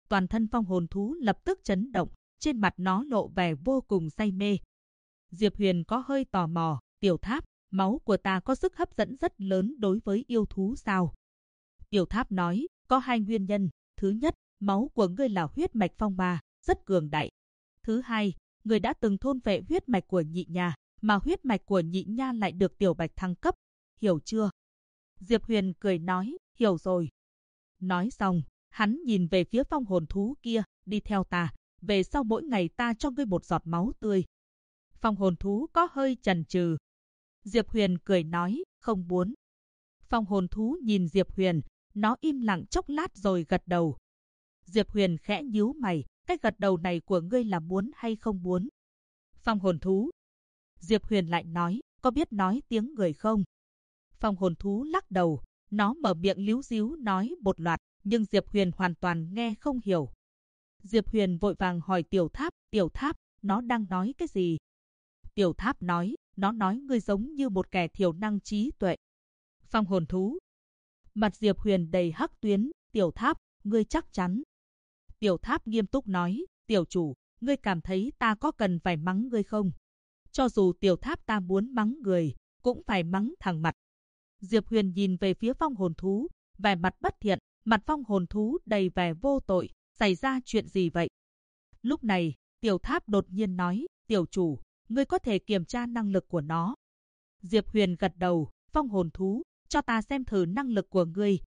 toàn thân phong hồn thú lập tức chấn động, trên mặt nó lộ vẻ vô cùng say mê. Diệp Huyền có hơi tò mò, Tiểu Tháp, máu của ta có sức hấp dẫn rất lớn đối với yêu thú sao? Tiểu Tháp nói, có hai nguyên nhân. Thứ nhất, máu của ngươi là huyết mạch phong ba, rất cường đại. Thứ hai, ngươi đã từng thôn phệ huyết mạch của Nhị Nha, mà huyết mạch của Nhị Nha lại được Tiểu Bạch thăng cấp. Hiểu chưa? Diệp Huyền cười nói, hiểu rồi. Nói xong, hắn nhìn về phía phong hồn thú kia, đi theo ta, về sau mỗi ngày ta cho ngươi một giọt máu tươi. Phong hồn thú có hơi chần chừ. Diệp Huyền cười nói, không muốn. Phong hồn thú nhìn Diệp Huyền, nó im lặng chốc lát rồi gật đầu. Diệp Huyền khẽ nhíu mày, cái gật đầu này của ngươi là muốn hay không muốn? Phong hồn thú. Diệp Huyền lại nói, có biết nói tiếng người không? Phong hồn thú lắc đầu, nó mở miệng líu díu nói một loạt, nhưng Diệp Huyền hoàn toàn nghe không hiểu. Diệp Huyền vội vàng hỏi Tiểu Tháp, nó đang nói cái gì? Tiểu Tháp nói, nó nói ngươi giống như một kẻ thiểu năng trí tuệ. Phong hồn thú. Mặt Diệp Huyền đầy hắc tuyến, Tiểu Tháp, ngươi chắc chắn. Tiểu Tháp nghiêm túc nói, tiểu chủ, ngươi cảm thấy ta có cần phải mắng ngươi không? Cho dù Tiểu Tháp ta muốn mắng người, cũng phải mắng thẳng mặt. Diệp Huyền nhìn về phía phong hồn thú, vẻ mặt bất thiện, mặt phong hồn thú đầy vẻ vô tội, xảy ra chuyện gì vậy? Lúc này, Tiểu Tháp đột nhiên nói, tiểu chủ, ngươi có thể kiểm tra năng lực của nó. Diệp Huyền gật đầu, phong hồn thú, cho ta xem thử năng lực của ngươi.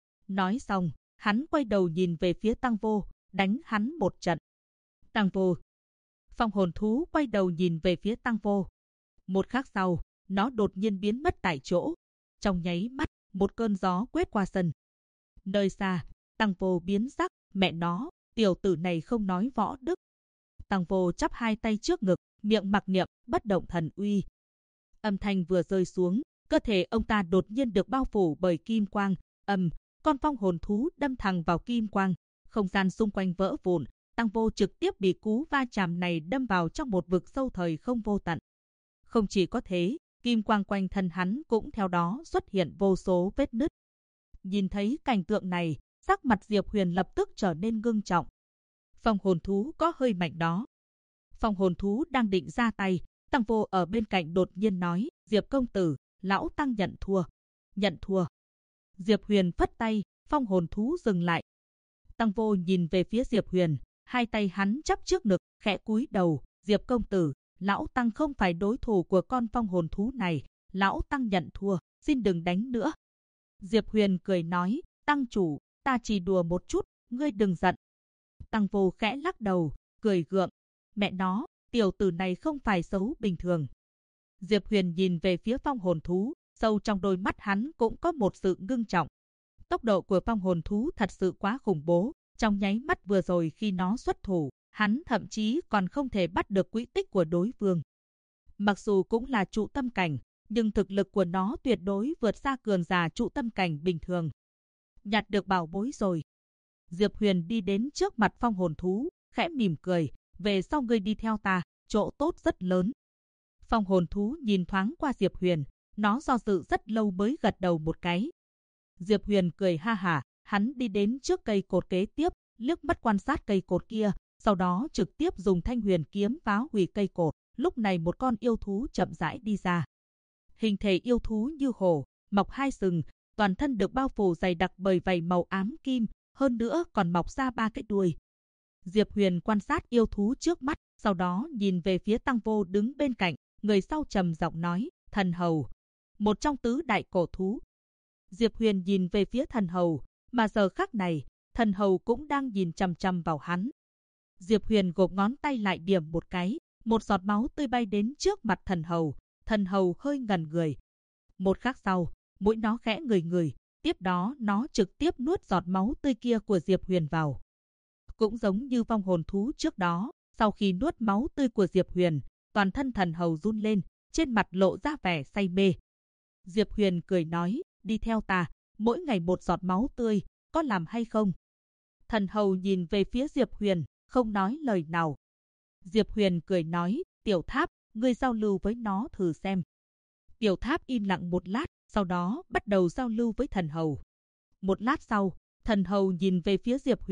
Nói xong, hắn quay đầu nhìn về phía Tăng Vô, đánh hắn một trận. Tăng Vô. Phong hồn thú quay đầu nhìn về phía Tăng Vô. Một khắc sau, nó đột nhiên biến mất tại chỗ. Trong nháy mắt, một cơn gió quét qua sân. Nơi xa, Tăng Vô biến sắc, mẹ nó, tiểu tử này không nói võ đức. Tăng Vô chắp hai tay trước ngực, miệng mặc niệm, bất động thần uy. Âm thanh vừa rơi xuống, cơ thể ông ta đột nhiên được bao phủ bởi kim quang, con phong hồn thú đâm thẳng vào kim quang, không gian xung quanh vỡ vụn, Tăng Vô trực tiếp bị cú va chạm này đâm vào trong một vực sâu thời không vô tận. Không chỉ có thế, kim quang quanh thân hắn cũng theo đó xuất hiện vô số vết nứt. Nhìn thấy cảnh tượng này, sắc mặt Diệp Huyền lập tức trở nên ngưng trọng. Phong hồn thú có hơi mạnh đó. Phong hồn thú đang định ra tay, Tăng Vô ở bên cạnh đột nhiên nói, Diệp công tử, lão Tăng nhận thua. Nhận thua. Diệp Huyền phất tay, phong hồn thú dừng lại. Tăng Vô nhìn về phía Diệp Huyền, hai tay hắn chắp trước ngực, khẽ cúi đầu, Diệp công tử, lão Tăng không phải đối thủ của con phong hồn thú này, lão Tăng nhận thua, xin đừng đánh nữa. Diệp Huyền cười nói, Tăng chủ, ta chỉ đùa một chút, ngươi đừng giận. Tăng Vô khẽ lắc đầu, cười gượng, mẹ nó, tiểu tử này không phải xấu bình thường. Diệp Huyền nhìn về phía phong hồn thú, sâu trong đôi mắt hắn cũng có một sự ngưng trọng. Tốc độ của phong hồn thú thật sự quá khủng bố, trong nháy mắt vừa rồi khi nó xuất thủ, hắn thậm chí còn không thể bắt được quỹ tích của đối phương. Mặc dù cũng là trụ tâm cảnh, nhưng thực lực của nó tuyệt đối vượt xa cường giả trụ tâm cảnh bình thường. Nhặt được bảo bối rồi. Diệp Huyền đi đến trước mặt phong hồn thú, khẽ mỉm cười, về sau ngươi đi theo ta, chỗ tốt rất lớn. Phong hồn thú nhìn thoáng qua Diệp Huyền, nó do dự rất lâu mới gật đầu một cái. Diệp Huyền cười ha hả, hắn đi đến trước cây cột kế tiếp, liếc mắt quan sát cây cột kia, sau đó trực tiếp dùng thanh huyền kiếm phá hủy cây cột. Lúc này một con yêu thú chậm rãi đi ra. Hình thể yêu thú như hổ, mọc hai sừng, toàn thân được bao phủ dày đặc bởi vảy màu ám kim, hơn nữa còn mọc ra ba cái đuôi. Diệp Huyền quan sát yêu thú trước mắt, sau đó nhìn về phía Tăng Vô đứng bên cạnh, người sau trầm giọng nói, thần hầu, một trong tứ đại cổ thú. Diệp Huyền nhìn về phía thần hầu, mà giờ khắc này, thần hầu cũng đang nhìn chằm chằm vào hắn. Diệp Huyền gộp ngón tay lại điểm một cái, một giọt máu tươi bay đến trước mặt thần hầu hơi ngẩn người. Một khắc sau, mũi nó khẽ ngửi, tiếp đó nó trực tiếp nuốt giọt máu tươi kia của Diệp Huyền vào. Cũng giống như phong hồn thú trước đó, sau khi nuốt máu tươi của Diệp Huyền, toàn thân thần hầu run lên, trên mặt lộ ra vẻ say mê. Diệp Huyền cười nói, đi theo ta, mỗi ngày một giọt máu tươi, có làm hay không? Thần hầu nhìn về phía Diệp Huyền, không nói lời nào. Diệp Huyền cười nói, Tiểu Tháp, ngươi giao lưu với nó thử xem. Tiểu Tháp im lặng một lát, sau đó bắt đầu giao lưu với thần hầu. Một lát sau, thần hầu nhìn về phía Diệp Huyền,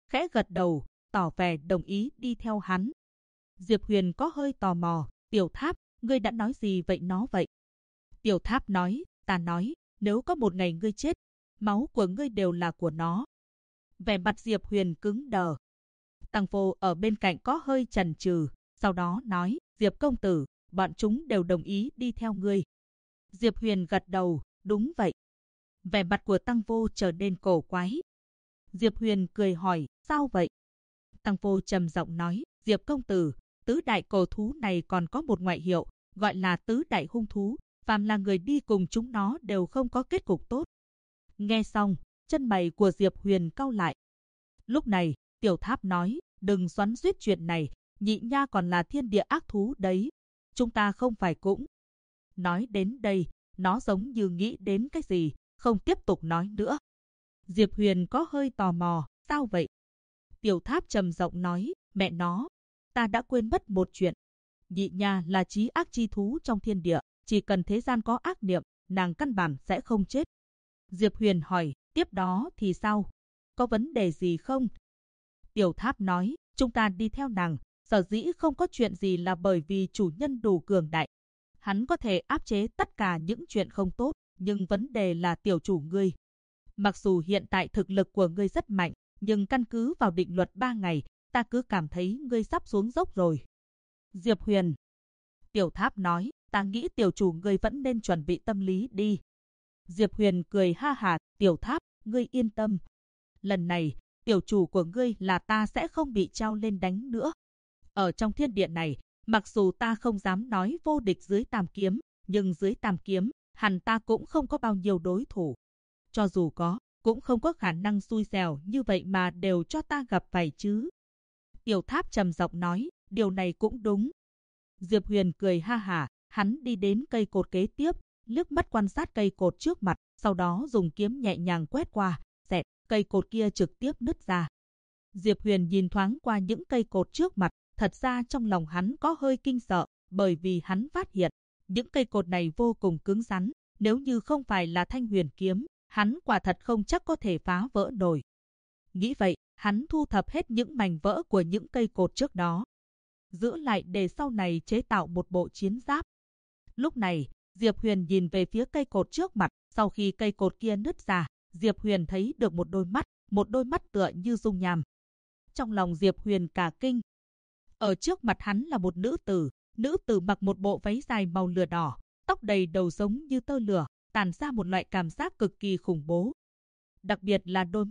khẽ gật đầu, tỏ vẻ đồng ý đi theo hắn. Diệp Huyền có hơi tò mò, Tiểu Tháp, ngươi đã nói gì vậy nó vậy? Tiểu Tháp nói, ta nói, nếu có một ngày ngươi chết, máu của ngươi đều là của nó. Vẻ mặt Diệp Huyền cứng đờ. Tăng Vô ở bên cạnh có hơi chần chừ, sau đó nói, Diệp công tử, bọn chúng đều đồng ý đi theo ngươi. Diệp Huyền gật đầu, đúng vậy. Vẻ mặt của Tăng Vô trở nên cổ quái. Diệp Huyền cười hỏi, sao vậy? Tăng Vô trầm giọng nói, Diệp công tử, tứ đại cổ thú này còn có một ngoại hiệu, gọi là tứ đại hung thú, phàm là người đi cùng chúng nó đều không có kết cục tốt. Nghe xong, chân mày của Diệp Huyền cau lại. Lúc này, Tiểu Tháp nói, đừng xoắn xuýt chuyện này, Nhị Nha còn là thiên địa ác thú đấy. Chúng ta không phải cũng. Nói đến đây, nó giống như nghĩ đến cái gì, không tiếp tục nói nữa. Diệp Huyền có hơi tò mò, sao vậy? Tiểu Tháp trầm giọng nói, mẹ nó, ta đã quên mất một chuyện. Nhị Nha là chí ác chi thú trong thiên địa, chỉ cần thế gian có ác niệm, nàng căn bản sẽ không chết. Diệp Huyền hỏi, tiếp đó thì sao? Có vấn đề gì không? Tiểu Tháp nói, chúng ta đi theo nàng, sở dĩ không có chuyện gì là bởi vì chủ nhân đủ cường đại. Hắn có thể áp chế tất cả những chuyện không tốt, nhưng vấn đề là tiểu chủ ngươi. Mặc dù hiện tại thực lực của ngươi rất mạnh, nhưng căn cứ vào định luật 3 ngày, ta cứ cảm thấy ngươi sắp xuống dốc rồi. Diệp Huyền. Tiểu Tháp nói, ta nghĩ tiểu chủ ngươi vẫn nên chuẩn bị tâm lý đi. Diệp Huyền cười ha hả, Tiểu Tháp, ngươi yên tâm. Lần này, tiểu chủ của ngươi là ta sẽ không bị treo lên đánh nữa. Ở trong thiên địa này, mặc dù ta không dám nói vô địch dưới tam kiếm, nhưng dưới tam kiếm, hẳn ta cũng không có bao nhiêu đối thủ. Cho dù có, cũng không có khả năng xui xẻo như vậy mà đều cho ta gặp phải chứ. Tiểu Tháp trầm giọng nói, điều này cũng đúng. Diệp Huyền cười ha hả, hắn đi đến cây cột kế tiếp, liếc mắt quan sát cây cột trước mặt, sau đó dùng kiếm nhẹ nhàng quét qua, xẹt, cây cột kia trực tiếp nứt ra. Diệp Huyền nhìn thoáng qua những cây cột trước mặt, thật ra trong lòng hắn có hơi kinh sợ, bởi vì hắn phát hiện, những cây cột này vô cùng cứng rắn, nếu như không phải là thanh huyền kiếm, hắn quả thật không chắc có thể phá vỡ nổi. Nghĩ vậy, hắn thu thập hết những mảnh vỡ của những cây cột trước đó, giữ lại để sau này chế tạo một bộ chiến giáp. Lúc này, Diệp Huyền nhìn về phía cây cột trước mặt, sau khi cây cột kia nứt ra, Diệp Huyền thấy được một đôi mắt tựa như dung nham. Trong lòng Diệp Huyền cả kinh. Ở trước mặt hắn là một nữ tử mặc một bộ váy dài màu lửa đỏ, tóc đầy đầu giống như tơ lửa, tản ra một loại cảm giác cực kỳ khủng bố. Đặc biệt là đôi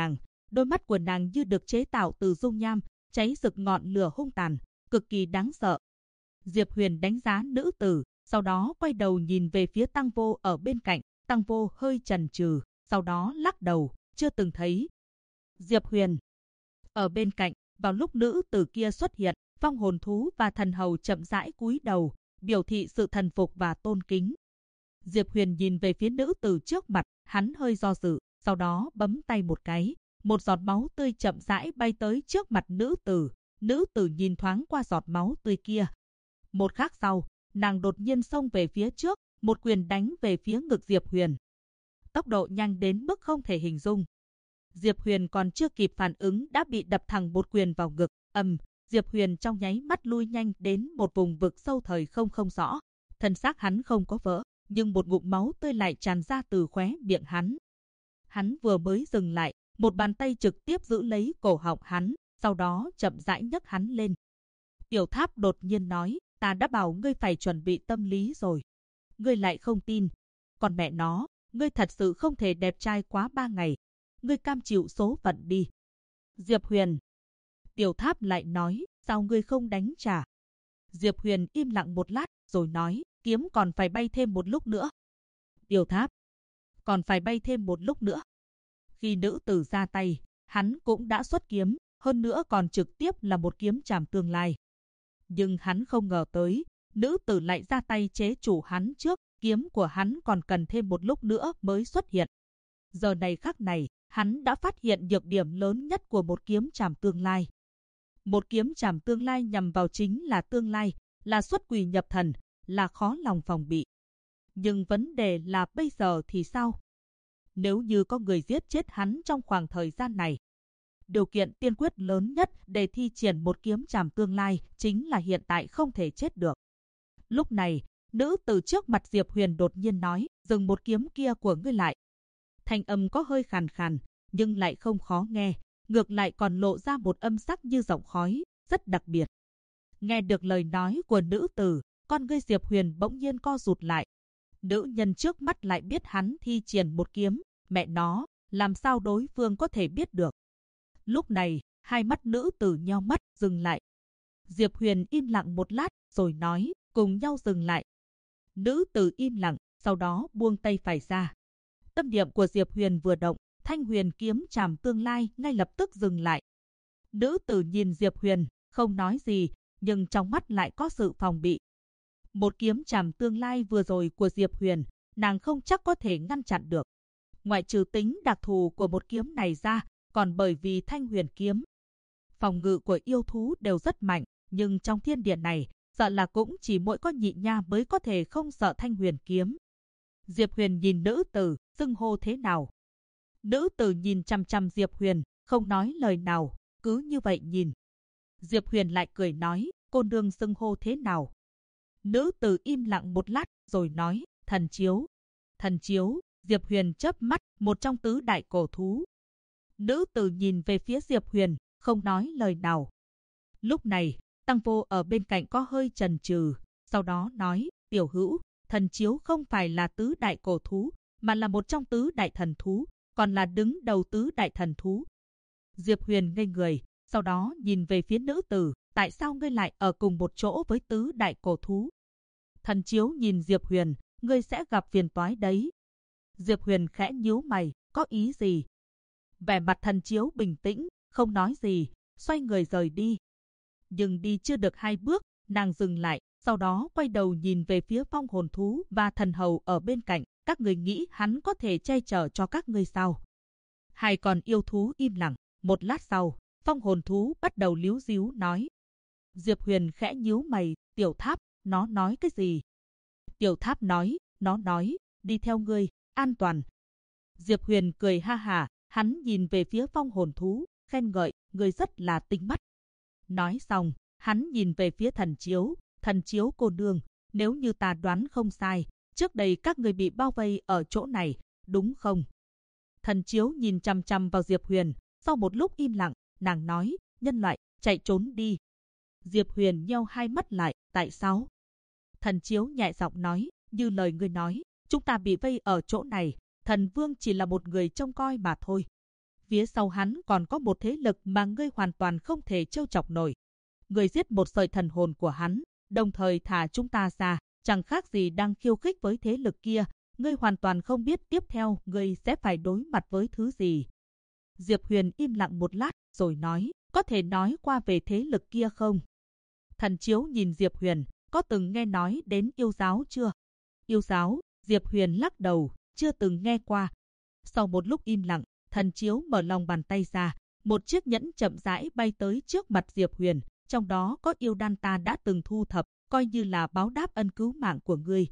mắt của nàng như được chế tạo từ dung nham, cháy rực ngọn lửa hung tàn, cực kỳ đáng sợ. Diệp Huyền đánh giá nữ tử, sau đó quay đầu nhìn về phía Tăng Vô ở bên cạnh, Tăng Vô hơi chần chừ, sau đó lắc đầu, chưa từng thấy. Diệp Huyền. Ở bên cạnh, vào lúc nữ tử kia xuất hiện, vong hồn thú và thần hầu chậm rãi cúi đầu, biểu thị sự thần phục và tôn kính. Diệp Huyền nhìn về phía nữ tử trước mặt, hắn hơi do dự, sau đó bấm tay một cái, một giọt máu tươi chậm rãi bay tới trước mặt nữ tử. Nữ tử nhìn thoáng qua giọt máu tươi kia. Một khắc sau, nàng đột nhiên xông về phía trước, một quyền đánh về phía ngực Diệp Huyền. Tốc độ nhanh đến mức không thể hình dung. Diệp Huyền còn chưa kịp phản ứng đã bị đập thẳng một quyền vào ngực. Diệp Huyền trong nháy mắt lui nhanh đến một vùng vực sâu thời không rõ. Thân xác hắn không có vỡ, nhưng một ngụm máu tươi lại tràn ra từ khóe miệng hắn. Hắn vừa mới dừng lại, một bàn tay trực tiếp giữ lấy cổ họng hắn, sau đó chậm rãi nhấc hắn lên. Tiểu Tháp đột nhiên nói, ta đã bảo ngươi phải chuẩn bị tâm lý rồi. Ngươi lại không tin. Còn mẹ nó, ngươi thật sự không thể đẹp trai quá 3 ngày. Ngươi cam chịu số phận đi. Diệp Huyền. Tiểu Tháp lại nói, sao ngươi không đánh trả? Diệp Huyền im lặng một lát, rồi nói, kiếm còn phải bay thêm một lúc nữa. Tiểu Tháp. Còn phải bay thêm một lúc nữa. Khi nữ tử ra tay, hắn cũng đã xuất kiếm, hơn nữa còn trực tiếp là một kiếm trảm tương lai. Nhưng hắn không ngờ tới, nữ tử lại ra tay chế chủ hắn trước, kiếm của hắn còn cần thêm một lúc nữa mới xuất hiện. Giờ này khắc này, hắn đã phát hiện nhược điểm lớn nhất của một kiếm trảm tương lai. Một kiếm trảm tương lai nhằm vào chính là tương lai, là xuất quỷ nhập thần, là khó lòng phòng bị. Nhưng vấn đề là bây giờ thì sao? Nếu như có người giết chết hắn trong khoảng thời gian này, Điều kiện tiên quyết lớn nhất để thi triển một kiếm trảm tương lai chính là hiện tại không thể chết được. Lúc này, nữ tử trước mặt Diệp Huyền đột nhiên nói, dừng một kiếm kia của ngươi lại. Thanh âm có hơi khàn khàn, nhưng lại không khó nghe, ngược lại còn lộ ra một âm sắc như giọng khói, rất đặc biệt. Nghe được lời nói của nữ tử, con ngươi Diệp Huyền bỗng nhiên co rụt lại. Nữ nhân trước mắt lại biết hắn thi triển một kiếm, mẹ nó, làm sao đối phương có thể biết được. Lúc này, hai mắt nữ tử nheo mắt, dừng lại. Diệp Huyền im lặng một lát, rồi nói, cùng nhau dừng lại. Nữ tử im lặng, sau đó buông tay phải ra. Tâm niệm của Diệp Huyền vừa động, thanh huyền kiếm trảm tương lai ngay lập tức dừng lại. Nữ tử nhìn Diệp Huyền, không nói gì, nhưng trong mắt lại có sự phòng bị. Một kiếm trảm tương lai vừa rồi của Diệp Huyền, nàng không chắc có thể ngăn chặn được. Ngoại trừ tính đặc thù của một kiếm này ra, còn bởi vì thanh huyền kiếm. Phòng ngự của yêu thú đều rất mạnh, nhưng trong thiên địa này, sợ là cũng chỉ mỗi con nhị nha mới có thể không sợ thanh huyền kiếm. Diệp Huyền nhìn nữ tử, xưng hô thế nào? Nữ tử nhìn chằm chằm Diệp Huyền, không nói lời nào, cứ như vậy nhìn. Diệp Huyền lại cười nói, cô nương xưng hô thế nào? Nữ tử im lặng một lát, rồi nói, thần chiếu. Thần chiếu, Diệp Huyền chớp mắt, một trong tứ đại cổ thú. Nữ tử nhìn về phía Diệp Huyền, không nói lời nào. Lúc này, Tăng Vô ở bên cạnh có hơi chần chừ, sau đó nói, tiểu hữu, thần chiếu không phải là tứ đại cổ thú, mà là một trong tứ đại thần thú, còn là đứng đầu tứ đại thần thú. Diệp Huyền ngây người, sau đó nhìn về phía nữ tử, tại sao ngươi lại ở cùng một chỗ với tứ đại cổ thú? Thần chiếu nhìn Diệp Huyền, ngươi sẽ gặp phiền toái đấy. Diệp Huyền khẽ nhíu mày, có ý gì? Vẻ mặt thần chiếu bình tĩnh, không nói gì, xoay người rời đi. Nhưng đi chưa được 2 bước, nàng dừng lại, sau đó quay đầu nhìn về phía phong hồn thú và thần hầu ở bên cạnh. Các người nghĩ hắn có thể che chở cho các ngươi sao? Hai con yêu thú im lặng, một lát sau, phong hồn thú bắt đầu líu díu nói. Diệp Huyền khẽ nhíu mày, Tiểu Tháp, nó nói cái gì? Tiểu Tháp nói, nó nói, đi theo ngươi, an toàn. Diệp Huyền cười ha hả, hắn nhìn về phía phong hồn thú, khen ngợi, ngươi rất là tinh mắt. Nói xong, hắn nhìn về phía thần chiếu cô nương, nếu như ta đoán không sai, trước đây các người bị bao vây ở chỗ này, đúng không? Thần chiếu nhìn chằm chằm vào Diệp Huyền, sau một lúc im lặng, nàng nói, nhân loại, chạy trốn đi. Diệp Huyền nheo hai mắt lại, tại sao? Thần chiếu nhẹ giọng nói, như lời ngươi nói, chúng ta bị vây ở chỗ này, thần vương chỉ là một người trông coi mà thôi. Phía sau hắn còn có một thế lực mà ngươi hoàn toàn không thể trêu chọc nổi. Ngươi giết một sợi thần hồn của hắn, đồng thời thả chúng ta ra, chẳng khác gì đang khiêu khích với thế lực kia. Ngươi hoàn toàn không biết tiếp theo ngươi sẽ phải đối mặt với thứ gì. Diệp Huyền im lặng một lát, rồi nói, có thể nói qua về thế lực kia không? Thần chiếu nhìn Diệp Huyền, có từng nghe nói đến yêu giáo chưa? Yêu giáo, Diệp Huyền lắc đầu, chưa từng nghe qua. Sau một lúc im lặng, thần chiếu mở lòng bàn tay ra, một chiếc nhẫn chậm rãi bay tới trước mặt Diệp Huyền, trong đó có yêu đan ta đã từng thu thập, coi như là báo đáp ân cứu mạng của ngươi.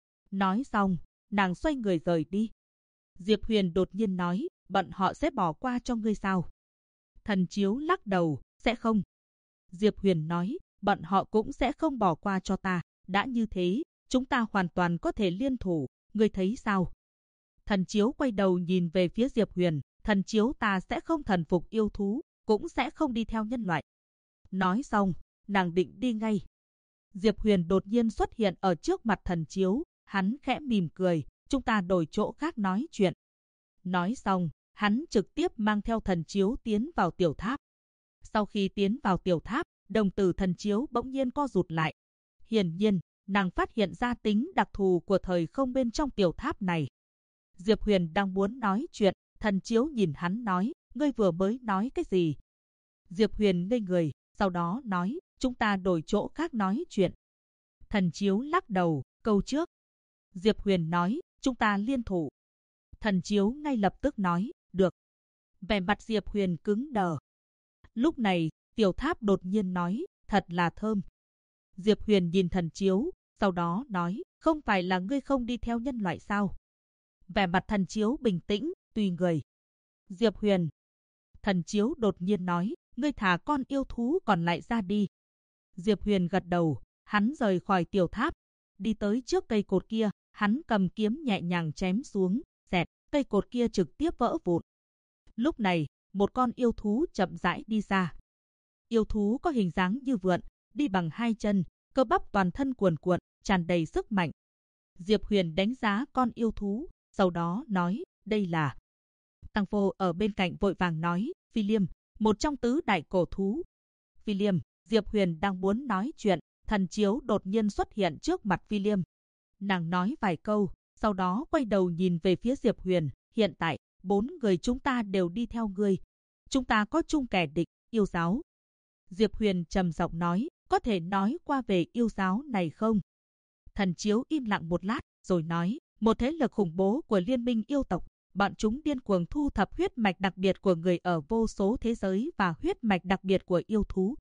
Nói xong, nàng xoay người rời đi. Diệp Huyền đột nhiên nói, bọn họ sẽ bỏ qua cho ngươi sao? Thần chiếu lắc đầu, sẽ không. Diệp Huyền nói, bọn họ cũng sẽ không bỏ qua cho ta, đã như thế, chúng ta hoàn toàn có thể liên thủ, ngươi thấy sao? Thần chiếu quay đầu nhìn về phía Diệp Huyền, thần chiếu ta sẽ không thần phục yêu thú, cũng sẽ không đi theo nhân loại. Nói xong, nàng định đi ngay. Diệp Huyền đột nhiên xuất hiện ở trước mặt thần chiếu, hắn khẽ mỉm cười, chúng ta đổi chỗ khác nói chuyện. Nói xong, hắn trực tiếp mang theo thần chiếu tiến vào tiểu tháp. Sau khi tiến vào tiểu tháp, đồng tử thần chiếu bỗng nhiên co rụt lại. Hiển nhiên, nàng phát hiện ra tính đặc thù của thời không bên trong tiểu tháp này. Diệp Huyền đang muốn nói chuyện, thần chiếu nhìn hắn nói, ngươi vừa mới nói cái gì? Diệp Huyền ngây người, sau đó nói, chúng ta đổi chỗ khác nói chuyện. Thần chiếu lắc đầu, câu trước. Diệp Huyền nói, chúng ta liên thủ. Thần chiếu ngay lập tức nói, được. Vẻ mặt Diệp Huyền cứng đờ. Lúc này, tiểu tháp đột nhiên nói, thật là thơm. Diệp Huyền nhìn thần chiếu, sau đó nói, không phải là ngươi không đi theo nhân loại sao? Vẻ mặt thần chiếu bình tĩnh, tùy người. Diệp Huyền. Thần chiếu đột nhiên nói, ngươi thả con yêu thú còn lại ra đi. Diệp Huyền gật đầu, hắn rời khỏi tiểu tháp, đi tới trước cây cột kia, hắn cầm kiếm nhẹ nhàng chém xuống, xẹt, cây cột kia trực tiếp vỡ vụn. Lúc này, một con yêu thú chậm rãi đi ra. Yêu thú có hình dáng như vượn, đi bằng hai chân, cơ bắp toàn thân cuồn cuộn, tràn đầy sức mạnh. Diệp Huyền đánh giá con yêu thú, sau đó nói, đây là... Tăng Phô ở bên cạnh vội vàng nói, Phi Liêm, một trong tứ đại cổ thú. Phi Liêm, Diệp Huyền đang muốn nói chuyện, thần chiếu đột nhiên xuất hiện trước mặt Phi Liêm. Nàng nói vài câu, sau đó quay đầu nhìn về phía Diệp Huyền, hiện tại, 4 người chúng ta đều đi theo ngươi. Chúng ta có chung kẻ địch, yêu giáo. Diệp Huyền trầm giọng nói, có thể nói qua về yêu giáo này không? Thần chiếu im lặng một lát, rồi nói, một thế lực khủng bố của liên minh yêu tộc. Bọn chúng điên cuồng thu thập huyết mạch đặc biệt của người ở vô số thế giới và huyết mạch đặc biệt của yêu thú.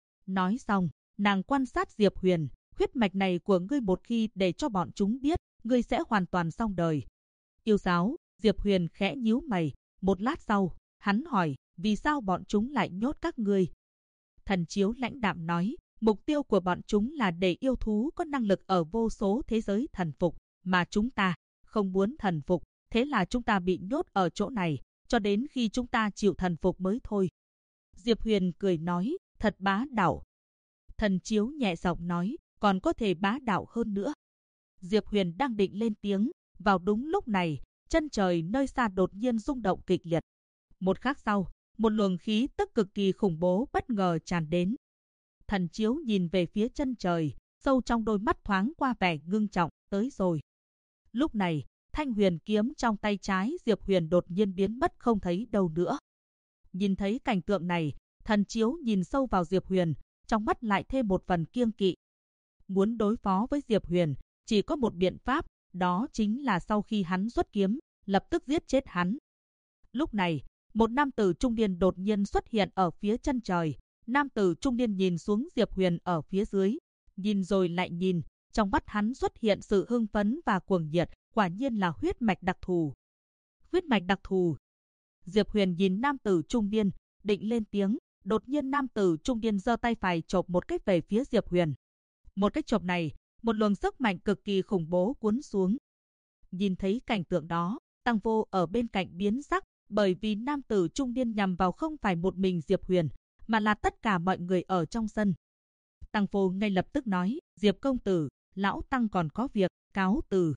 Nói xong, nàng quan sát Diệp Huyền, huyết mạch này của ngươi một khi để cho bọn chúng biết, ngươi sẽ hoàn toàn xong đời. Yêu giáo, Diệp Huyền khẽ nhíu mày, một lát sau, hắn hỏi, vì sao bọn chúng lại nhốt các ngươi? Thần chiếu lãnh đạm nói, mục tiêu của bọn chúng là để yêu thú có năng lực ở vô số thế giới thần phục, mà chúng ta không muốn thần phục. Thế là chúng ta bị nhốt ở chỗ này, cho đến khi chúng ta chịu thần phục mới thôi. Diệp Huyền cười nói, thật bá đạo. Thần chiếu nhẹ giọng nói, còn có thể bá đạo hơn nữa. Diệp Huyền đang định lên tiếng, vào đúng lúc này, chân trời nơi xa đột nhiên rung động kịch liệt. Một khắc sau, một luồng khí tức cực kỳ khủng bố bất ngờ tràn đến. Thần chiếu nhìn về phía chân trời, sâu trong đôi mắt thoáng qua vẻ ngưng trọng, tới rồi. Lúc này, thanh huyền kiếm trong tay trái Diệp Huyền đột nhiên biến mất không thấy đâu nữa. Nhìn thấy cảnh tượng này, thần chiếu nhìn sâu vào Diệp Huyền, trong mắt lại thêm một phần kiêng kỵ. Muốn đối phó với Diệp Huyền, chỉ có một biện pháp, đó chính là sau khi hắn xuất kiếm, lập tức giết chết hắn. Lúc này, một nam tử trung niên đột nhiên xuất hiện ở phía chân trời. Nam tử trung niên nhìn xuống Diệp Huyền ở phía dưới, nhìn rồi lại nhìn, trong mắt hắn xuất hiện sự hưng phấn và cuồng nhiệt, quả nhiên là huyết mạch đặc thù. Huyết mạch đặc thù. Diệp Huyền nhìn nam tử trung niên, định lên tiếng, đột nhiên nam tử trung niên giơ tay phải chộp một cái về phía Diệp Huyền. Một cái chộp này, một luồng sức mạnh cực kỳ khủng bố cuốn xuống. Nhìn thấy cảnh tượng đó, Tăng Vô ở bên cạnh biến sắc, bởi vì nam tử trung niên nhằm vào không phải một mình Diệp Huyền, mà là tất cả mọi người ở trong sân. Tăng Vô ngay lập tức nói, Diệp công tử, lão Tăng còn có việc, cáo từ.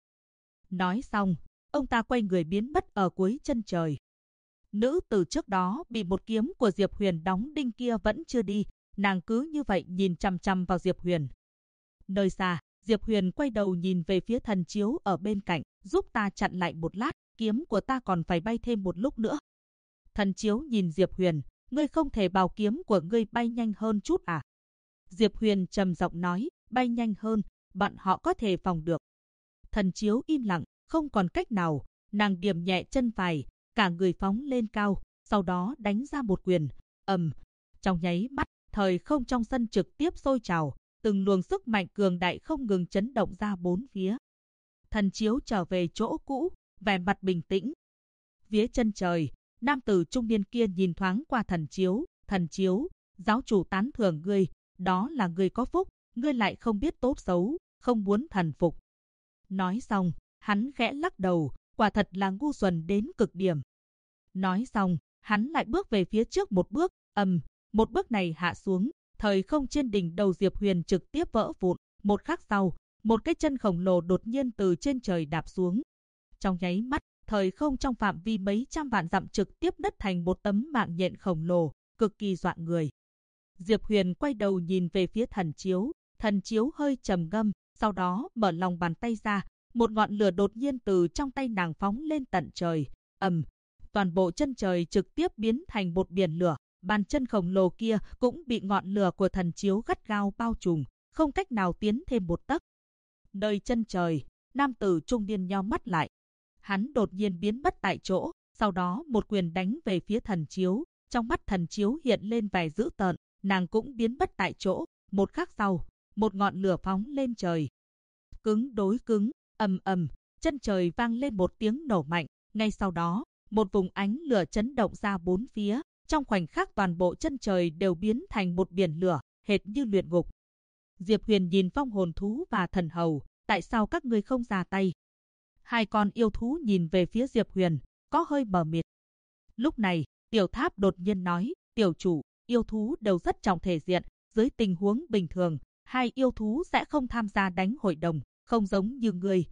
Nói xong, ông ta quay người biến mất ở cuối chân trời. Nữ tử trước đó bị một kiếm của Diệp Huyền đóng đinh kia vẫn chưa đi, nàng cứ như vậy nhìn chằm chằm vào Diệp Huyền. Nơi xa, Diệp Huyền quay đầu nhìn về phía thần chiếu ở bên cạnh, giúp ta chặn lại một lát, kiếm của ta còn phải bay thêm một lúc nữa. Thần chiếu nhìn Diệp Huyền, ngươi không thể bảo kiếm của ngươi bay nhanh hơn chút à? Diệp Huyền trầm giọng nói, bay nhanh hơn, bọn họ có thể phòng được. Thần chiếu im lặng, không còn cách nào, nàng điểm nhẹ chân phải, cả người phóng lên cao, sau đó đánh ra một quyền, trong nháy mắt, thời không trong sân trực tiếp sôi trào, từng luồng sức mạnh cường đại không ngừng chấn động ra bốn phía. Thần chiếu trở về chỗ cũ, vẻ mặt bình tĩnh. Phía chân trời, nam tử trung niên kia nhìn thoáng qua thần chiếu, giáo chủ tán thưởng ngươi, đó là ngươi có phúc, ngươi lại không biết tốt xấu, không muốn thần phục. Nói xong, hắn khẽ lắc đầu, quả thật là ngu xuẩn đến cực điểm. Nói xong, hắn lại bước về phía trước một bước, một bước này hạ xuống, thời không trên đỉnh đầu Diệp Huyền trực tiếp vỡ vụn. Một khắc sau, một cái chân khổng lồ đột nhiên từ trên trời đạp xuống. Trong nháy mắt, thời không trong phạm vi mấy trăm vạn dặm trực tiếp đứt thành một tấm mạng nhện khổng lồ, cực kỳ dọa người. Diệp Huyền quay đầu nhìn về phía thần chiếu hơi trầm ngâm, sau đó mở lòng bàn tay ra, một ngọn lửa đột nhiên từ trong tay nàng phóng lên tận trời. Toàn bộ chân trời trực tiếp biến thành một biển lửa, bàn chân khổng lồ kia cũng bị ngọn lửa của thần chiếu gắt gao bao trùm, không cách nào tiến thêm một tấc. Nơi chân trời, nam tử trung niên nheo mắt lại. Hắn đột nhiên biến mất tại chỗ, sau đó một quyền đánh về phía thần chiếu, trong mắt thần chiếu hiện lên vẻ dữ tợn, nàng cũng biến mất tại chỗ. Một khắc sau, một ngọn lửa phóng lên trời. Cứng đối cứng, chân trời vang lên một tiếng nổ mạnh, ngay sau đó, một vùng ánh lửa chấn động ra bốn phía, Trong khoảnh khắc toàn bộ chân trời đều biến thành một biển lửa, hệt như luyện ngục. Diệp Huyền nhìn phong hồn thú và thần hầu, tại sao các ngươi không ra tay? Hai con yêu thú nhìn về phía Diệp Huyền, có hơi mờ mịt. Lúc này, Tiểu Tháp đột nhiên nói, tiểu chủ, yêu thú đều rất trọng thể diện, dưới tình huống bình thường, hai yêu thú sẽ không tham gia đánh hội đồng, không giống như ngươi.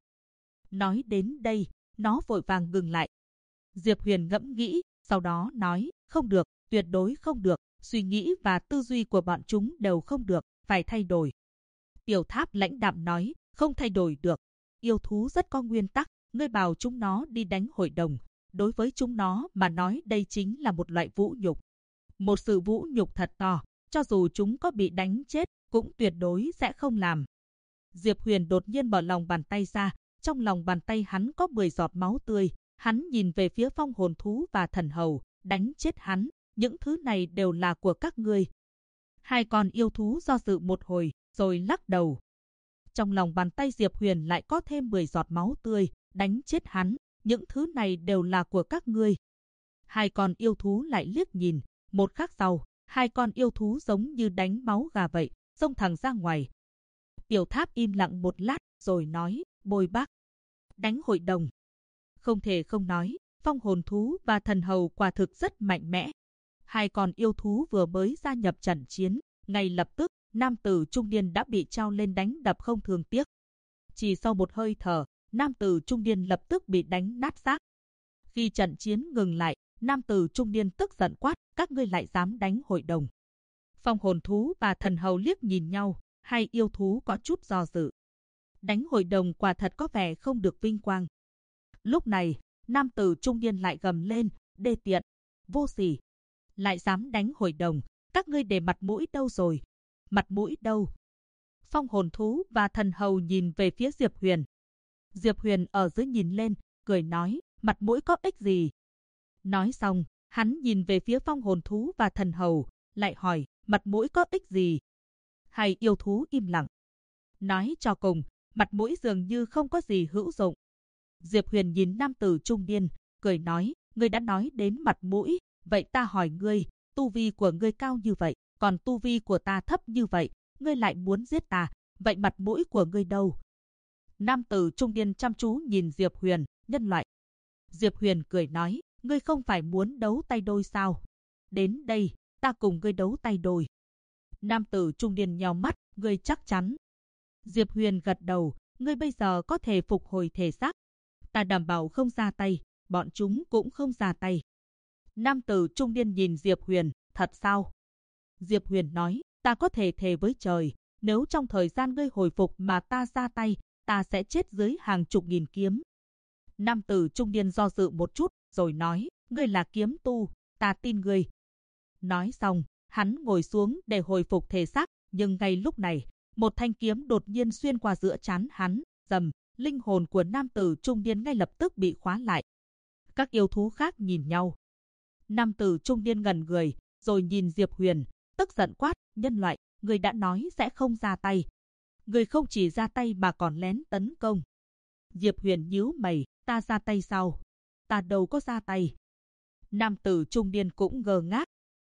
Nói đến đây, nó vội vàng ngừng lại. Diệp Huyền ngẫm nghĩ, sau đó nói, không được, tuyệt đối không được, suy nghĩ và tư duy của bọn chúng đều không được, phải thay đổi. Tiểu Tháp lãnh đạm nói, không thay đổi được, yêu thú rất có nguyên tắc, ngươi bảo chúng nó đi đánh hội đồng, đối với chúng nó mà nói đây chính là một loại vũ nhục. Một sự vũ nhục thật to, cho dù chúng có bị đánh chết, cũng tuyệt đối sẽ không làm. Diệp Huyền đột nhiên mở lòng bàn tay ra, trong lòng bàn tay hắn có 10 giọt máu tươi, hắn nhìn về phía phong hồn thú và thần hầu, đánh chết hắn, những thứ này đều là của các ngươi. Hai con yêu thú do dự một hồi, rồi lắc đầu. Trong lòng bàn tay Diệp Huyền lại có thêm 10 giọt máu tươi, đánh chết hắn, những thứ này đều là của các ngươi. Hai con yêu thú lại liếc nhìn, một khắc sau, hai con yêu thú giống như đánh máu gà vậy, xông thẳng ra ngoài. Tiểu Tháp im lặng một lát, rồi nói, Bôi Bác, đánh hội đồng. Không thể không nói, phong hồn thú và thần hầu quả thực rất mạnh mẽ. Hai con yêu thú vừa mới gia nhập trận chiến, ngay lập tức, nam tử trung niên đã bị trao lên đánh đập không thương tiếc. Chỉ sau một hơi thở, nam tử trung niên lập tức bị đánh nát xác. Khi trận chiến ngừng lại, nam tử trung niên tức giận quát, các ngươi lại dám đánh hội đồng. Phong hồn thú và thần hầu liếc nhìn nhau, hai yêu thú có chút do dự. Đánh hội đồng quả thật có vẻ không được vinh quang. Lúc này, nam tử trung niên lại gầm lên, đê tiện, vô sỉ. Lại dám đánh hội đồng, các ngươi để mặt mũi đâu rồi? Mặt mũi đâu? Phong hồn thú và thần hầu nhìn về phía Diệp Huyền. Diệp Huyền ở dưới nhìn lên, cười nói, mặt mũi có ích gì? Nói xong, hắn nhìn về phía phong hồn thú và thần hầu, lại hỏi, mặt mũi có ích gì? Hai yêu thú im lặng. Nói cho cùng, mặt mũi dường như không có gì hữu dụng. Diệp Huyền nhìn nam tử trung niên, cười nói, ngươi đã nói đến mặt mũi, vậy ta hỏi ngươi, tu vi của ngươi cao như vậy, còn tu vi của ta thấp như vậy, ngươi lại muốn giết ta, vậy mặt mũi của ngươi đâu? Nam tử trung niên chăm chú nhìn Diệp Huyền, nhân loại. Diệp Huyền cười nói, ngươi không phải muốn đấu tay đôi sao? Đến đây, ta cùng ngươi đấu tay đôi. Nam tử trung niên nheo mắt, ngươi chắc chắn. Diệp Huyền gật đầu, ngươi bây giờ có thể phục hồi thể xác. Ta đảm bảo không ra tay, bọn chúng cũng không ra tay. Nam tử trung niên nhìn Diệp Huyền, thật sao? Diệp Huyền nói, ta có thể thề với trời, nếu trong thời gian ngươi hồi phục mà ta ra tay, ta sẽ chết dưới hàng chục nghìn kiếm. Nam tử trung niên do dự một chút, rồi nói, ngươi là kiếm tu, ta tin ngươi. Nói xong, hắn ngồi xuống để hồi phục thể xác, nhưng ngay lúc này, một thanh kiếm đột nhiên xuyên qua giữa trán hắn, rầm, linh hồn của nam tử trung niên ngay lập tức bị khóa lại. Các yêu thú khác nhìn nhau. Nam tử trung niên ngẩn người, rồi nhìn Diệp Huyền, tức giận quát, nhân loại, người đã nói sẽ không ra tay. Người không chỉ ra tay mà còn lén tấn công. Diệp Huyền nhíu mày, ta ra tay sao? Ta đâu có ra tay. Nam tử trung niên cũng ngơ ngác.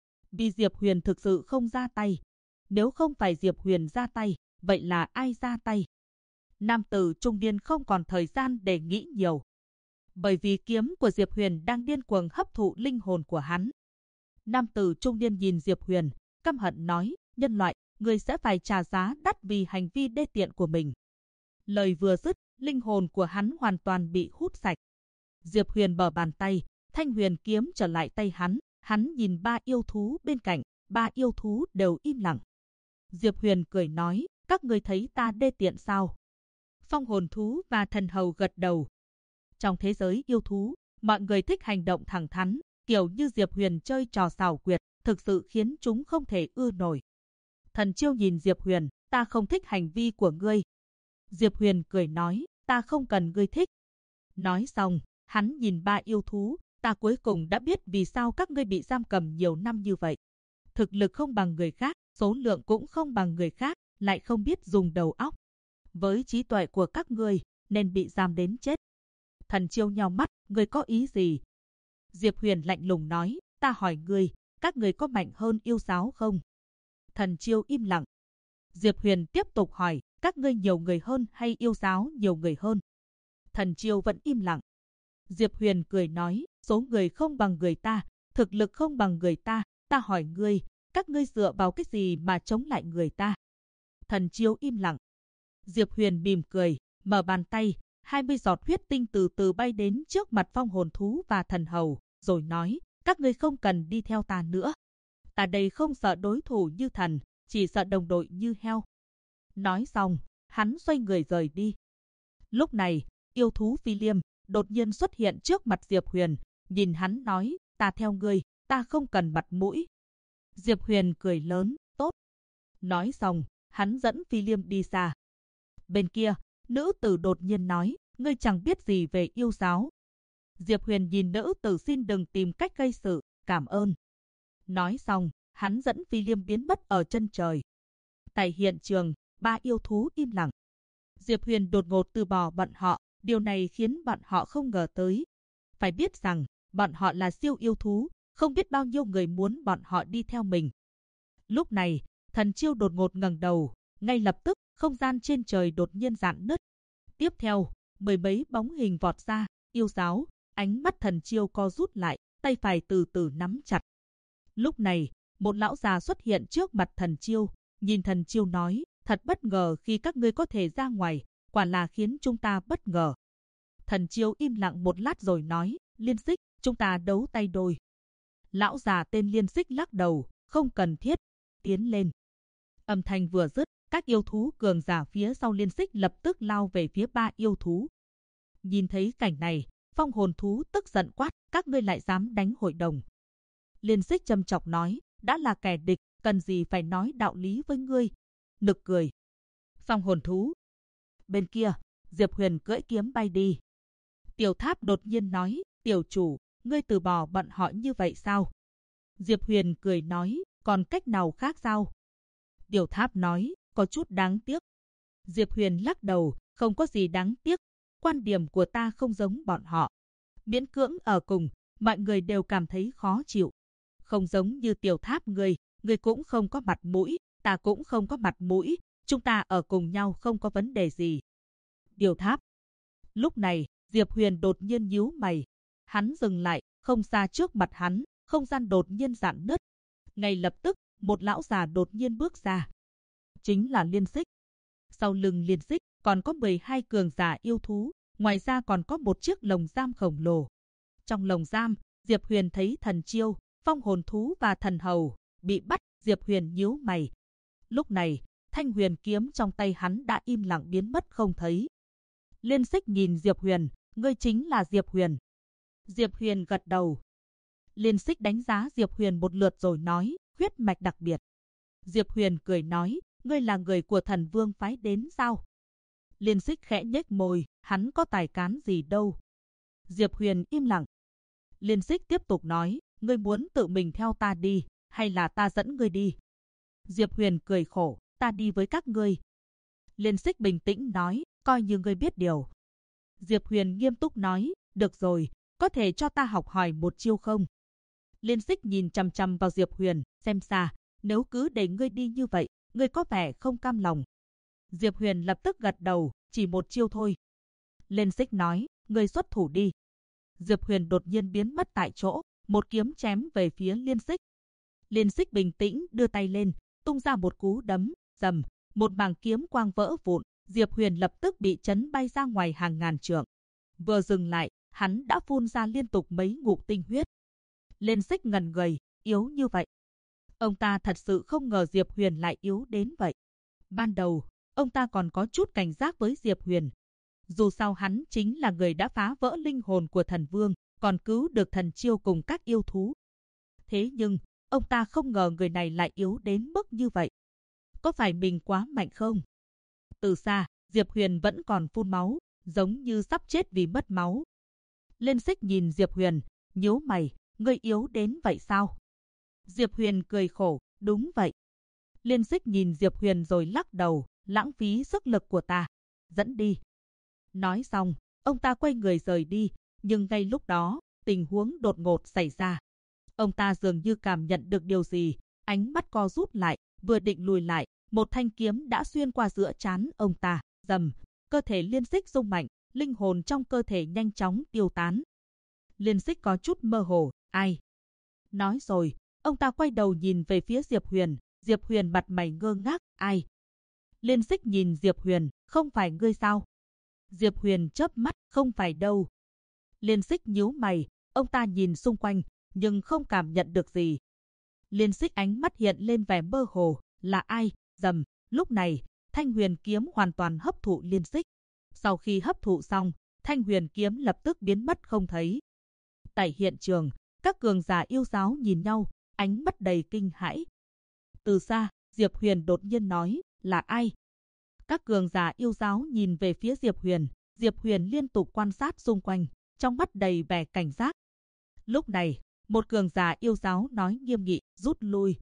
Vì Diệp Huyền thực sự không ra tay. Nếu không phải Diệp Huyền ra tay, vậy là ai ra tay? Nam tử trung niên không còn thời gian để nghĩ nhiều. Bởi vì kiếm của Diệp Huyền đang điên cuồng hấp thụ linh hồn của hắn. Nam tử trung niên nhìn Diệp Huyền, căm hận nói, nhân loại, người sẽ phải trả giá đắt vì hành vi đê tiện của mình. Lời vừa dứt, linh hồn của hắn hoàn toàn bị hút sạch. Diệp Huyền mở bàn tay, thanh huyền kiếm trở lại tay hắn, hắn nhìn ba yêu thú bên cạnh, ba yêu thú đều im lặng. Diệp Huyền cười nói, các người thấy ta đê tiện sao? Phong hồn thú và thần hầu gật đầu. Trong thế giới yêu thú, mọi người thích hành động thẳng thắn, kiểu như Diệp Huyền chơi trò xảo quyệt, thực sự khiến chúng không thể ưa nổi. Thần Chiêu nhìn Diệp Huyền, ta không thích hành vi của ngươi. Diệp Huyền cười nói, ta không cần ngươi thích. Nói xong, hắn nhìn ba yêu thú, ta cuối cùng đã biết vì sao các ngươi bị giam cầm nhiều năm như vậy. Thực lực không bằng người khác, số lượng cũng không bằng người khác, lại không biết dùng đầu óc. Với trí tuệ của các ngươi, nên bị giam đến chết. Thần Chiêu nheo mắt, ngươi có ý gì? Diệp Huyền lạnh lùng nói, ta hỏi ngươi, các người có mạnh hơn yêu giáo không? Thần Chiêu im lặng. Diệp Huyền tiếp tục hỏi, các ngươi nhiều người hơn hay yêu giáo nhiều người hơn? Thần Chiêu vẫn im lặng. Diệp Huyền cười nói, số người không bằng người ta, thực lực không bằng người ta, ta hỏi ngươi, các ngươi dựa vào cái gì mà chống lại người ta? Thần Chiêu im lặng. Diệp Huyền mỉm cười, mở bàn tay, 20 giọt huyết tinh từ từ bay đến trước mặt phong hồn thú và thần hầu, rồi nói, các ngươi không cần đi theo ta nữa. Ta đây không sợ đối thủ như thần, chỉ sợ đồng đội như heo. Nói xong, hắn xoay người rời đi. Lúc này, yêu thú Phi Liêm đột nhiên xuất hiện trước mặt Diệp Huyền, nhìn hắn nói, ta theo ngươi, ta không cần mặt mũi. Diệp Huyền cười lớn, tốt. Nói xong, hắn dẫn Phi Liêm đi xa. Bên kia, nữ tử đột nhiên nói, ngươi chẳng biết gì về yêu giáo. Diệp Huyền nhìn nữ tử, xin đừng tìm cách gây sự, cảm ơn. Nói xong, hắn dẫn Phi Liêm biến mất ở chân trời. Tại hiện trường, 3 yêu thú im lặng. Diệp Huyền đột ngột từ bỏ bọn họ, điều này khiến bọn họ không ngờ tới. Phải biết rằng, bọn họ là siêu yêu thú, không biết bao nhiêu người muốn bọn họ đi theo mình. Lúc này, Thần Chiêu đột ngột ngẩng đầu, ngay lập tức, không gian trên trời đột nhiên rạn nứt. Tiếp theo, 10 mấy bóng hình vọt ra, yêu giáo, ánh mắt Thần Chiêu co rút lại, tay phải từ từ nắm chặt. Lúc này, một lão già xuất hiện trước mặt Thần Chiêu, nhìn Thần Chiêu nói, thật bất ngờ khi các ngươi có thể ra ngoài, quả là khiến chúng ta bất ngờ. Thần Chiêu im lặng một lát rồi nói, Liên Xích, chúng ta đấu tay đôi. Lão già tên Liên Xích lắc đầu, không cần thiết, tiến lên. Âm thanh vừa dứt, các yêu thú cường giả phía sau Liên Xích lập tức lao về phía 3 yêu thú. Nhìn thấy cảnh này, phong hồn thú tức giận quát, các ngươi lại dám đánh hội đồng. Liên Xích châm chọc nói, đã là kẻ địch, cần gì phải nói đạo lý với ngươi. Nực cười. Phong hồn thú. Bên kia, Diệp Huyền cưỡi kiếm bay đi. Tiểu Tháp đột nhiên nói, tiểu chủ, ngươi từ bỏ bọn họ như vậy sao? Diệp Huyền cười nói, còn cách nào khác sao? Tiểu Tháp nói, có chút đáng tiếc. Diệp Huyền lắc đầu, không có gì đáng tiếc. Quan điểm của ta không giống bọn họ. Miễn cưỡng ở cùng, mọi người đều cảm thấy khó chịu. Không giống như Tiểu Tháp ngươi cũng không có mặt mũi, ta cũng không có mặt mũi, chúng ta ở cùng nhau không có vấn đề gì. Tiểu Tháp. Lúc này, Diệp Huyền đột nhiên nhíu mày. Hắn dừng lại, không xa trước mặt hắn, không gian đột nhiên rạn nứt. Ngay lập tức, một lão già đột nhiên bước ra. Chính là Liên Xích. Sau lưng Liên Xích còn có 12 cường giả yêu thú, ngoài ra còn có một chiếc lồng giam khổng lồ. Trong lồng giam, Diệp Huyền thấy Thần Chiêu, phong hồn thú và thần hầu bị bắt. Diệp Huyền nhíu mày. Lúc này, thanh huyền kiếm trong tay hắn đã im lặng biến mất không thấy. Liên Xích nhìn Diệp Huyền, ngươi chính là Diệp Huyền. Diệp Huyền gật đầu. Liên Xích đánh giá Diệp Huyền một lượt rồi nói, huyết mạch đặc biệt. Diệp Huyền cười nói, ngươi là người của Thần Vương phái đến sao? Liên Xích khẽ nhếch môi, hắn có tài cán gì đâu. Diệp Huyền im lặng. Liên Xích tiếp tục nói, ngươi muốn tự mình theo ta đi, hay là ta dẫn ngươi đi? Diệp Huyền cười khổ, ta đi với các ngươi. Liên Xích bình tĩnh nói, coi như ngươi biết điều. Diệp Huyền nghiêm túc nói, được rồi, có thể cho ta học hỏi một chiêu không? Liên Xích nhìn chằm chằm vào Diệp Huyền, xem xa, nếu cứ để ngươi đi như vậy, ngươi có vẻ không cam lòng. Diệp Huyền lập tức gật đầu, chỉ một chiêu thôi. Liên Xích nói, ngươi xuất thủ đi. Diệp Huyền đột nhiên biến mất tại chỗ, một kiếm chém về phía Liên Xích. Liên Xích bình tĩnh đưa tay lên, tung ra một cú đấm, rầm, một mảng kiếm quang vỡ vụn. Diệp Huyền lập tức bị chấn bay ra ngoài hàng ngàn trượng. Vừa dừng lại, hắn đã phun ra liên tục mấy ngụm tinh huyết. Liên Xích ngần người, yếu như vậy. Ông ta thật sự không ngờ Diệp Huyền lại yếu đến vậy. Ban đầu, ông ta còn có chút cảnh giác với Diệp Huyền. Dù sao hắn chính là người đã phá vỡ linh hồn của Thần Vương, còn cứu được Thần Chiêu cùng các yêu thú. Thế nhưng, ông ta không ngờ người này lại yếu đến mức như vậy. Có phải mình quá mạnh không? Từ xa, Diệp Huyền vẫn còn phun máu, giống như sắp chết vì mất máu. Liên Xích nhìn Diệp Huyền, nhíu mày, ngươi yếu đến vậy sao? Diệp Huyền cười khổ, đúng vậy. Liên Xích nhìn Diệp Huyền rồi lắc đầu, lãng phí sức lực của ta. Dẫn đi. Nói xong, ông ta quay người rời đi, nhưng ngay lúc đó, tình huống đột ngột xảy ra. Ông ta dường như cảm nhận được điều gì, ánh mắt co rút lại, vừa định lùi lại, một thanh kiếm đã xuyên qua giữa trán ông ta, rầm, cơ thể Liên Xích rung mạnh, linh hồn trong cơ thể nhanh chóng tiêu tán. Liên Xích có chút mơ hồ, ai? Nói rồi, ông ta quay đầu nhìn về phía Diệp Huyền mặt mày ngơ ngác, ai? Liên Xích nhìn Diệp Huyền, không phải ngươi sao? Diệp Huyền chớp mắt, không phải đâu. Liên Xích nhíu mày, ông ta nhìn xung quanh, nhưng không cảm nhận được gì. Liên Xích ánh mắt hiện lên vẻ mơ hồ, là ai? Rầm, lúc này, Thanh Huyền kiếm hoàn toàn hấp thụ Liên Xích. Sau khi hấp thụ xong, Thanh Huyền kiếm lập tức biến mất không thấy. Tại hiện trường, các cường giả yêu giáo nhìn nhau, ánh mắt đầy kinh hãi. Từ xa, Diệp Huyền đột nhiên nói, là ai? Các cường giả yêu giáo nhìn về phía Diệp Huyền liên tục quan sát xung quanh, trong mắt đầy vẻ cảnh giác. Lúc này, một cường giả yêu giáo nói nghiêm nghị, rút